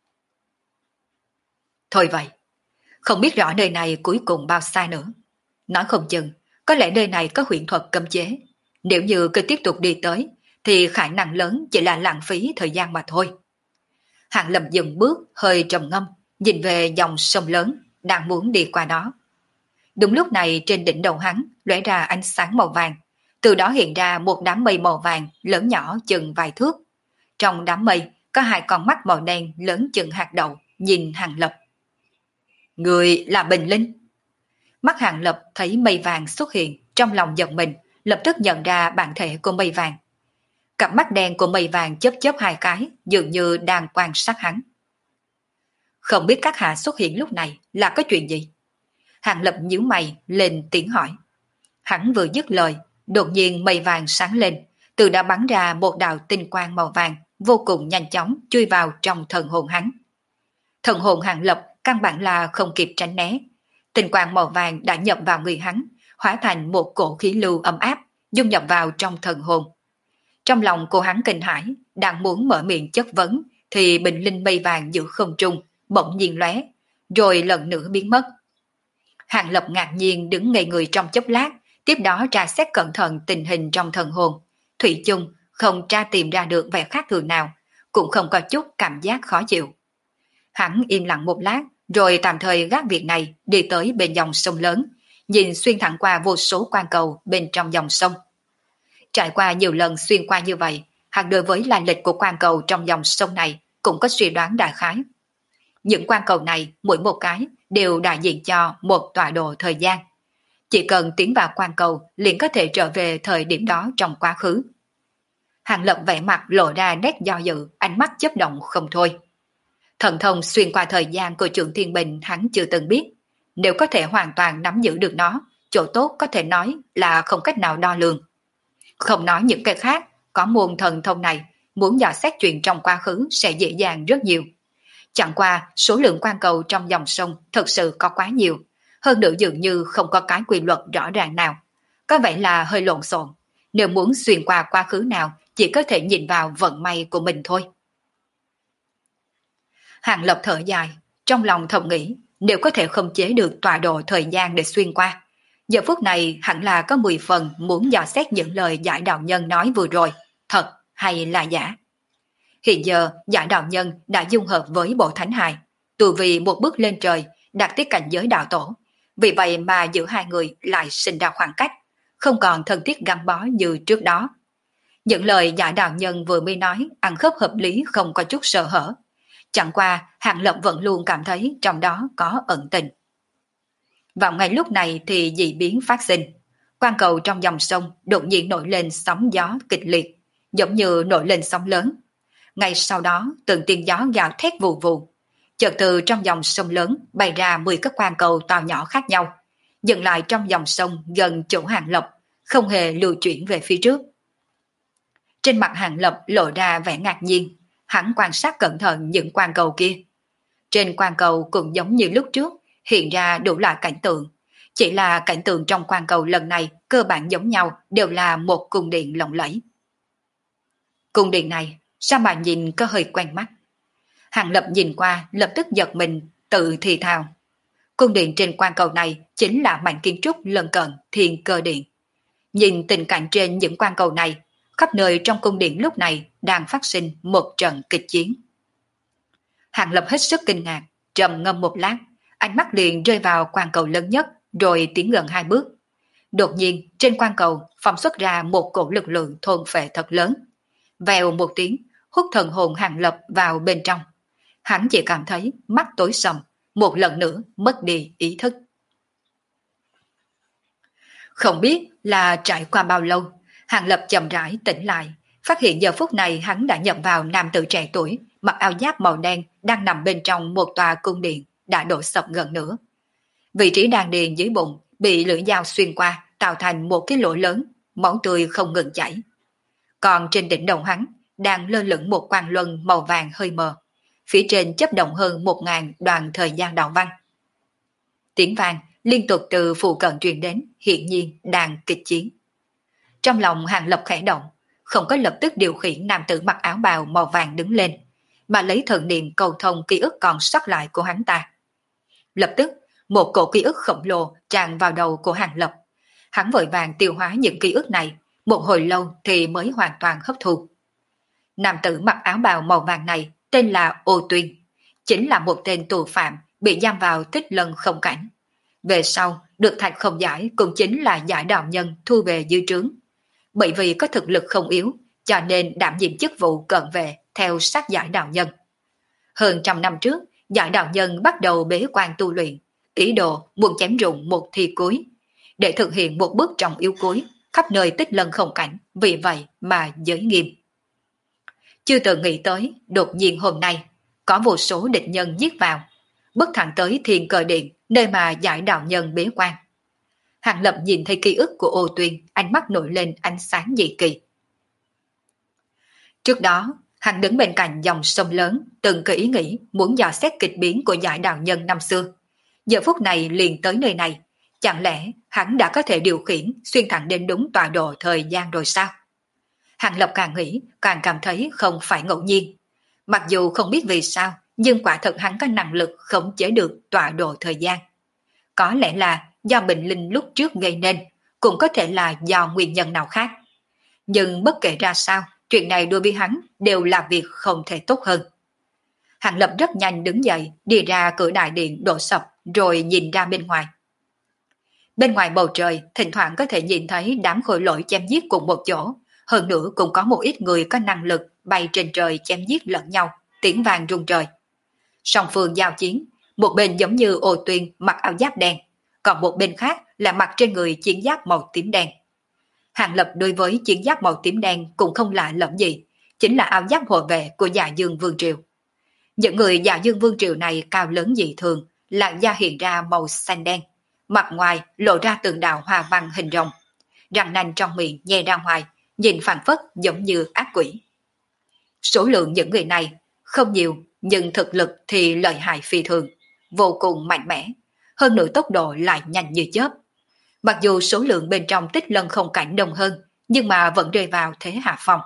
Thôi vậy, không biết rõ nơi này cuối cùng bao xa nữa. Nói không chừng, có lẽ nơi này có huyền thuật cấm chế. Nếu như cứ tiếp tục đi tới, thì khả năng lớn chỉ là lãng phí thời gian mà thôi. Hàng Lập dừng bước, hơi trầm ngâm, nhìn về dòng sông lớn, đang muốn đi qua đó. Đúng lúc này trên đỉnh đầu hắn lóe ra ánh sáng màu vàng, từ đó hiện ra một đám mây màu vàng lớn nhỏ chừng vài thước. Trong đám mây có 2 con mắt màu đen lớn chừng hạt đậu nhìn Hàng Lập. Người là Bình Linh. Mắt Hàng Lập thấy mây vàng xuất hiện, trong lòng giật mình, lập tức nhận ra bản thể của mây vàng. Cặp mắt đen của mây vàng chớp chớp 2 cái, dường như đang quan sát hắn. Không biết các hạ xuất hiện lúc này là có chuyện gì? Hàng Lập nhíu mày lên tiếng hỏi. Hắn vừa dứt lời, đột nhiên mây vàng sáng lên, từ đã bắn ra một đạo tinh quang màu vàng, vô cùng nhanh chóng chui vào trong thần hồn hắn. Thần hồn Hàng Lập căn bản là không kịp tránh né. Tinh quang màu vàng đã nhập vào người hắn, hóa thành một cổ khí lưu ấm áp, dung nhập vào trong thần hồn. Trong lòng cô hắn kinh hãi, đang muốn mở miệng chất vấn, thì bình linh mây vàng giữa không trung, bỗng nhiên lóe, rồi lần nữa biến mất. Hàng Lập ngạc nhiên đứng ngây người trong chốc lát, tiếp đó tra xét cẩn thận tình hình trong thần hồn. Thủy chung không tra tìm ra được vẻ khác thường nào, cũng không có chút cảm giác khó chịu. Hắn im lặng một lát, rồi tạm thời gác việc này đi tới bên dòng sông lớn, nhìn xuyên thẳng qua vô số quan cầu bên trong dòng sông. Trải qua nhiều lần xuyên qua như vậy, hắn đối với lai lịch của quan cầu trong dòng sông này cũng có suy đoán đại khái. Những quan cầu này mỗi một cái đều đại diện cho một tọa độ thời gian. Chỉ cần tiến vào quan cầu liền có thể trở về thời điểm đó trong quá khứ. Hàng Lập vẻ mặt lộ ra nét do dự, ánh mắt chớp động không thôi. Thần thông xuyên qua thời gian của Trượng Thiên Bình hắn chưa từng biết. Nếu có thể hoàn toàn nắm giữ được nó, chỗ tốt có thể nói là không cách nào đo lường. Không nói những cái khác, có môn thần thông này, muốn dò xét chuyện trong quá khứ sẽ dễ dàng rất nhiều. Chẳng qua, số lượng quan cầu trong dòng sông thực sự có quá nhiều, hơn nữa dường như không có cái quy luật rõ ràng nào. Có vẻ là hơi lộn xộn, nếu muốn xuyên qua quá khứ nào chỉ có thể nhìn vào vận may của mình thôi. Hàng Lập thở dài, trong lòng thầm nghĩ, nếu có thể khống chế được tọa độ thời gian để xuyên qua, giờ phút này hẳn là có 10 phần muốn dò xét những lời giải đạo nhân nói vừa rồi, thật hay là giả. Hiện giờ Giải đạo nhân đã dung hợp với bộ thánh hài, tu vì một bước lên trời, đạt tới cảnh giới đạo tổ. Vì vậy mà giữa hai người lại sinh ra khoảng cách, không còn thân thiết gắn bó như trước đó. Những lời Giải đạo nhân vừa mới nói ăn khớp hợp lý, không có chút sợ hở. Chẳng qua Hàng Lập vẫn luôn cảm thấy trong đó có ẩn tình. Vào ngay lúc này thì dị biến phát sinh. Quang cầu trong dòng sông đột nhiên nổi lên sóng gió kịch liệt, giống như nổi lên sóng lớn. Ngay sau đó từng tiếng gió gào thét vù vù. Chợt từ trong dòng sông lớn bay ra 10 các quang cầu to nhỏ khác nhau, dừng lại trong dòng sông gần chỗ Hàng Lập, không hề lưu chuyển về phía trước. Trên mặt Hàng Lập lộ ra vẻ ngạc nhiên, hắn quan sát cẩn thận những quang cầu kia. Trên quang cầu cũng giống như lúc trước, hiện ra đủ loại cảnh tượng. Chỉ là cảnh tượng trong quang cầu lần này cơ bản giống nhau, đều là một cung điện lộng lẫy. Cung điện này, sao mà nhìn có hơi quen mắt? Hàng Lập nhìn qua lập tức giật mình, tự thì thào. Cung điện trên quang cầu này chính là mảnh kiến trúc lân cận Thiên Cơ Điện. Nhìn tình cảnh trên những quang cầu này, khắp nơi trong cung điện lúc này đang phát sinh một trận kịch chiến. Hàng Lập hết sức kinh ngạc, trầm ngâm một lát, ánh mắt liền rơi vào quang cầu lớn nhất, rồi tiến gần 2 bước. Đột nhiên trên quang cầu phóng xuất ra một cổ lực lượng thôn phệ thật lớn. Vèo một tiếng, hút thần hồn Hàng Lập vào bên trong. Hắn chỉ cảm thấy mắt tối sầm, một lần nữa mất đi ý thức. Không biết là trải qua bao lâu, Hàng Lập chậm rãi tỉnh lại, phát hiện giờ phút này hắn đã nhập vào nam tử trẻ tuổi, mặc áo giáp màu đen đang nằm bên trong một tòa cung điện đã đổ sập gần nửa. Vị trí đan điền dưới bụng bị lưỡi dao xuyên qua, tạo thành một cái lỗ lớn, máu tươi không ngừng chảy. Còn trên đỉnh đầu hắn đang lơ lửng một quang luân màu vàng hơi mờ, phía trên chấp động hơn 1000 đoàn thời gian đạo văn. Tiếng vang liên tục từ phụ cận truyền đến, hiện nhiên đang kịch chiến. Trong lòng Hàng Lập khẽ động, không có lập tức điều khiển nam tử mặc áo bào màu vàng đứng lên, mà lấy thần niệm cầu thông ký ức còn sót lại của hắn ta. Lập tức, một cổ ký ức khổng lồ tràn vào đầu của Hàng Lập. Hắn vội vàng tiêu hóa những ký ức này, một hồi lâu thì mới hoàn toàn hấp thu. Nam tử mặc áo bào màu vàng này tên là Ô Tuyên, chính là một tên tù phạm bị giam vào Tích Lân Không Cảnh. Về sau, được Thạch Không Giải cũng chính là Giải đạo nhân thu về dưới trướng. Bởi vì có thực lực không yếu, cho nên đảm nhiệm chức vụ cận vệ theo sát Giải đạo nhân. Hơn 100 năm trước, Giải đạo nhân bắt đầu bế quan tu luyện, ý đồ muốn chém rụng một thi cuối, để thực hiện một bước trọng yếu cuối, khắp nơi Tích Lân Không Cảnh, vì vậy mà giới nghiêm. Chưa từng nghĩ tới, đột nhiên hôm nay, có vô số địch nhân giết vào, bước thẳng tới Thiên Cơ Điện, nơi mà Giải đạo nhân bế quan. Hàng Lập nhìn thấy ký ức của Ô Tuyên, ánh mắt nổi lên ánh sáng dị kỳ. Trước đó, hắn đứng bên cạnh dòng sông lớn, từng có ý nghĩ muốn dò xét kịch biến của Giải đạo nhân năm xưa. Giờ phút này liền tới nơi này, chẳng lẽ hắn đã có thể điều khiển xuyên thẳng đến đúng tọa độ thời gian rồi sao? Hàng Lập càng nghĩ, càng cảm thấy không phải ngẫu nhiên. Mặc dù không biết vì sao, nhưng quả thật hắn có năng lực khống chế được tọa độ thời gian. Có lẽ là do bệnh linh lúc trước gây nên, cũng có thể là do nguyên nhân nào khác. Nhưng bất kể ra sao, chuyện này đối với hắn đều là việc không thể tốt hơn. Hàng Lập rất nhanh đứng dậy, đi ra cửa đại điện đổ sập, rồi nhìn ra bên ngoài. Bên ngoài bầu trời, thỉnh thoảng có thể nhìn thấy đám khối lỗi chém giết cùng một chỗ, hơn nữa cũng có một ít người có năng lực bay trên trời chém giết lẫn nhau, tiếng vang rung trời. Song phương giao chiến, một bên giống như Ô Tuyên mặc áo giáp đen, còn một bên khác là mặc trên người chiến giáp màu tím đen. Hàng Lập đối với chiến giáp màu tím đen cũng không lạ lẫm gì, chính là áo giáp hộ vệ của Dạ Dương Vương Triều. Những người Dạ Dương Vương Triều này cao lớn dị thường, làn da hiện ra màu xanh đen, mặt ngoài lộ ra từng đạo hoa văn hình rồng, răng nanh trong miệng nhè ra ngoài, nhìn phảng phất giống như ác quỷ. Số lượng những người này không nhiều, nhưng thực lực thì lợi hại phi thường, vô cùng mạnh mẽ, hơn nữa tốc độ lại nhanh như chớp. Mặc dù số lượng bên trong Tích Lân Không Cảnh đông hơn, nhưng mà vẫn rơi vào thế hạ phong.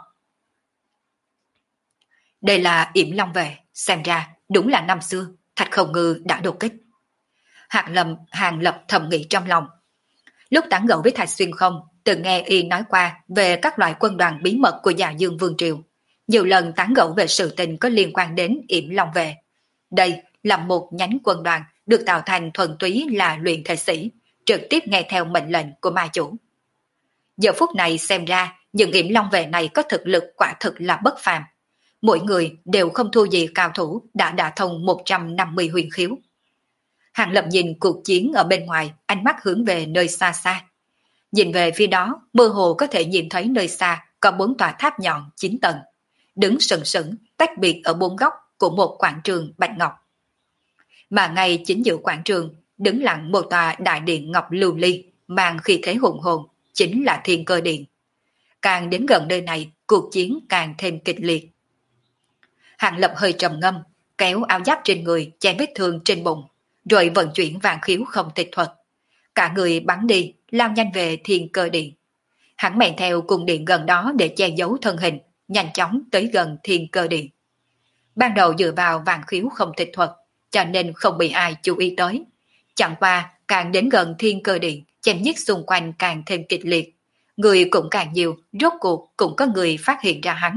Đây là Yểm Long Vệ, xem ra đúng là năm xưa Thạch Không Ngư đã đột kích. Hàng Lập thầm nghĩ trong lòng. Lúc tán gẫu với Thạch Xuyên Không, từng nghe y nói qua về các loại quân đoàn bí mật của Dạ Dương Vương Triều, nhiều lần tán gẫu về sự tình có liên quan đến Yểm Long Vệ. Đây là một nhánh quân đoàn được tạo thành thuần túy là luyện thể sĩ, trực tiếp nghe theo mệnh lệnh của ma chủ. Giờ phút này xem ra, những Yểm Long Vệ này có thực lực quả thực là bất phàm. Mỗi người đều không thua gì cao thủ đã đả thông 150 huyền khiếu. Hàng Lập nhìn cuộc chiến ở bên ngoài, ánh mắt hướng về nơi xa xa. Nhìn về phía đó, mơ hồ có thể nhìn thấy nơi xa có 4 tòa tháp nhọn 9 tầng, đứng sừng sững tách biệt ở 4 góc của một quảng trường bạch ngọc. Mà ngay chính giữa quảng trường, đứng lặng một tòa đại điện ngọc lưu ly, mang khí thế hùng hồn, chính là Thiên Cơ Điện. Càng đến gần nơi này, cuộc chiến càng thêm kịch liệt. Hàng Lập hơi trầm ngâm, kéo áo giáp trên người che vết thương trên bụng, rồi vận chuyển vạn khiếu không tịch thuật. Cả người bắn đi, lao nhanh về Thiên Cơ Điện. Hắn men theo cung điện gần đó để che giấu thân hình, nhanh chóng tới gần Thiên Cơ Điện. Ban đầu dựa vào vạn khiếu không tịch thuật, cho nên không bị ai chú ý tới. Chẳng qua, càng đến gần Thiên Cơ Điện, chém giết xung quanh càng thêm kịch liệt. Người cũng càng nhiều, rốt cuộc cũng có người phát hiện ra hắn.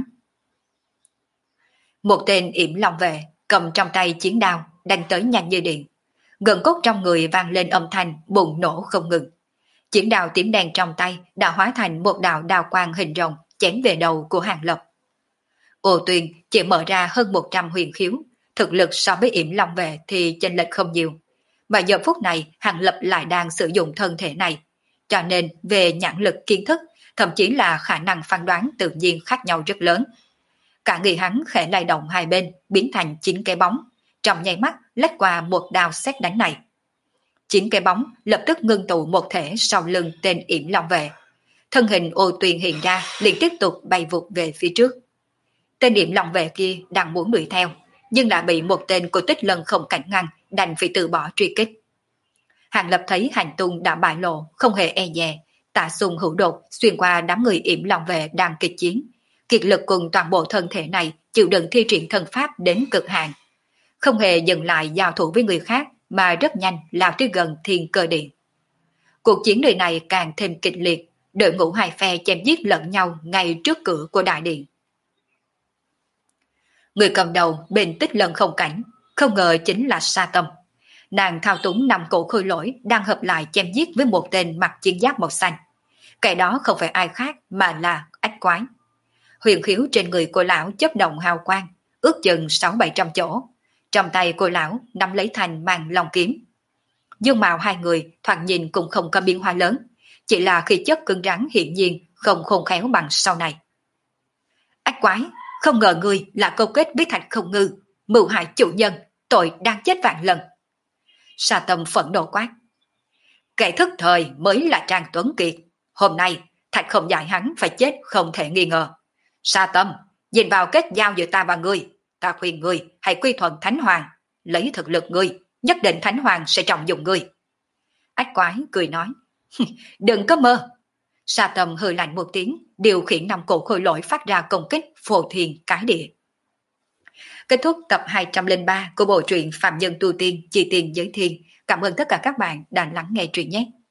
Một tên Yểm Long Vệ cầm trong tay chiến đao, đánh tới nhanh như điện. Gần cốt trong người vang lên âm thanh bùng nổ không ngừng. Chiến đao tím đen trong tay đã hóa thành một đạo đao quang hình rồng chém về đầu của Hàng Lập. Ô Tuyền chỉ mở ra hơn 100 huyền khiếu, thực lực so với Yểm Long Vệ thì chênh lệch không nhiều. Mà giờ phút này Hàng Lập lại đang sử dụng thân thể này, cho nên về nhãn lực kiến thức, thậm chí là khả năng phán đoán tự nhiên khác nhau rất lớn. Cả người hắn khẽ lay động hai bên, biến thành 9 cái bóng, trong nháy mắt lách qua một đao sét đánh này. 9 cái bóng lập tức ngưng tụ một thể sau lưng tên Yểm Long Vệ. Thân hình Ô Tuyền hiện ra liền tiếp tục bay vụt về phía trước. Tên Yểm Long Vệ kia đang muốn đuổi theo, nhưng đã bị một tên của Tích Lân không cảnh ngăn, đành phải từ bỏ truy kích. Hàng Lập thấy hành tung đã bại lộ, không hề e dè, tạ xung hữu đột xuyên qua đám người Yểm Long Vệ đang kịch chiến, kiệt lực cùng toàn bộ thân thể này chịu đựng thi triển thân pháp đến cực hạn, không hề dừng lại giao thủ với người khác mà rất nhanh lao tới gần Thiên Cơ Điện. Cuộc chiến đời này càng thêm kịch liệt, đội ngũ hai phe chém giết lẫn nhau ngay trước cửa của đại điện. Người cầm đầu bên Tích Lân không cảnh, không ngờ chính là Sa Tâm. Nàng thao túng 5 cổ khôi lỗi đang hợp lại chém giết với một tên mặc chiến giáp màu xanh. Cái đó không phải ai khác mà là Ách Quái. Huyền khiếu trên người cô lão chớp động hào quang, ước chừng 600-700 chỗ. Trong tay cô lão nắm lấy thành màn long kiếm. Dương mạo hai người thoạt nhìn cũng không có biến hóa lớn, chỉ là khí chất cứng rắn hiển nhiên không khôn khéo bằng sau này. Ách Quái, không ngờ ngươi là câu kết với Thạch Không Ngư, mưu hại chủ nhân, tội đang chết vạn lần. Sa Tâm phẫn nộ quát. Kẻ thức thời mới là Trang Tuấn Kiệt. Hôm nay, Thạch Không dạy hắn phải chết không thể nghi ngờ. Sa Tâm, nhìn vào kết giao giữa ta và ngươi, ta khuyên ngươi hãy quy thuận Thánh Hoàng. Lấy thực lực ngươi, nhất định Thánh Hoàng sẽ trọng dụng ngươi. Ách Quái cười nói. Đừng có mơ. Sa Tâm hừ lạnh một tiếng, điều khiển 5 cổ khôi lỗi phát ra công kích phổ thiên cái địa. Kết thúc tập 203 của bộ truyện Phạm Nhân Tu Tiên Chi Tiền Giới Thiên. Cảm ơn tất cả các bạn đã lắng nghe truyện nhé.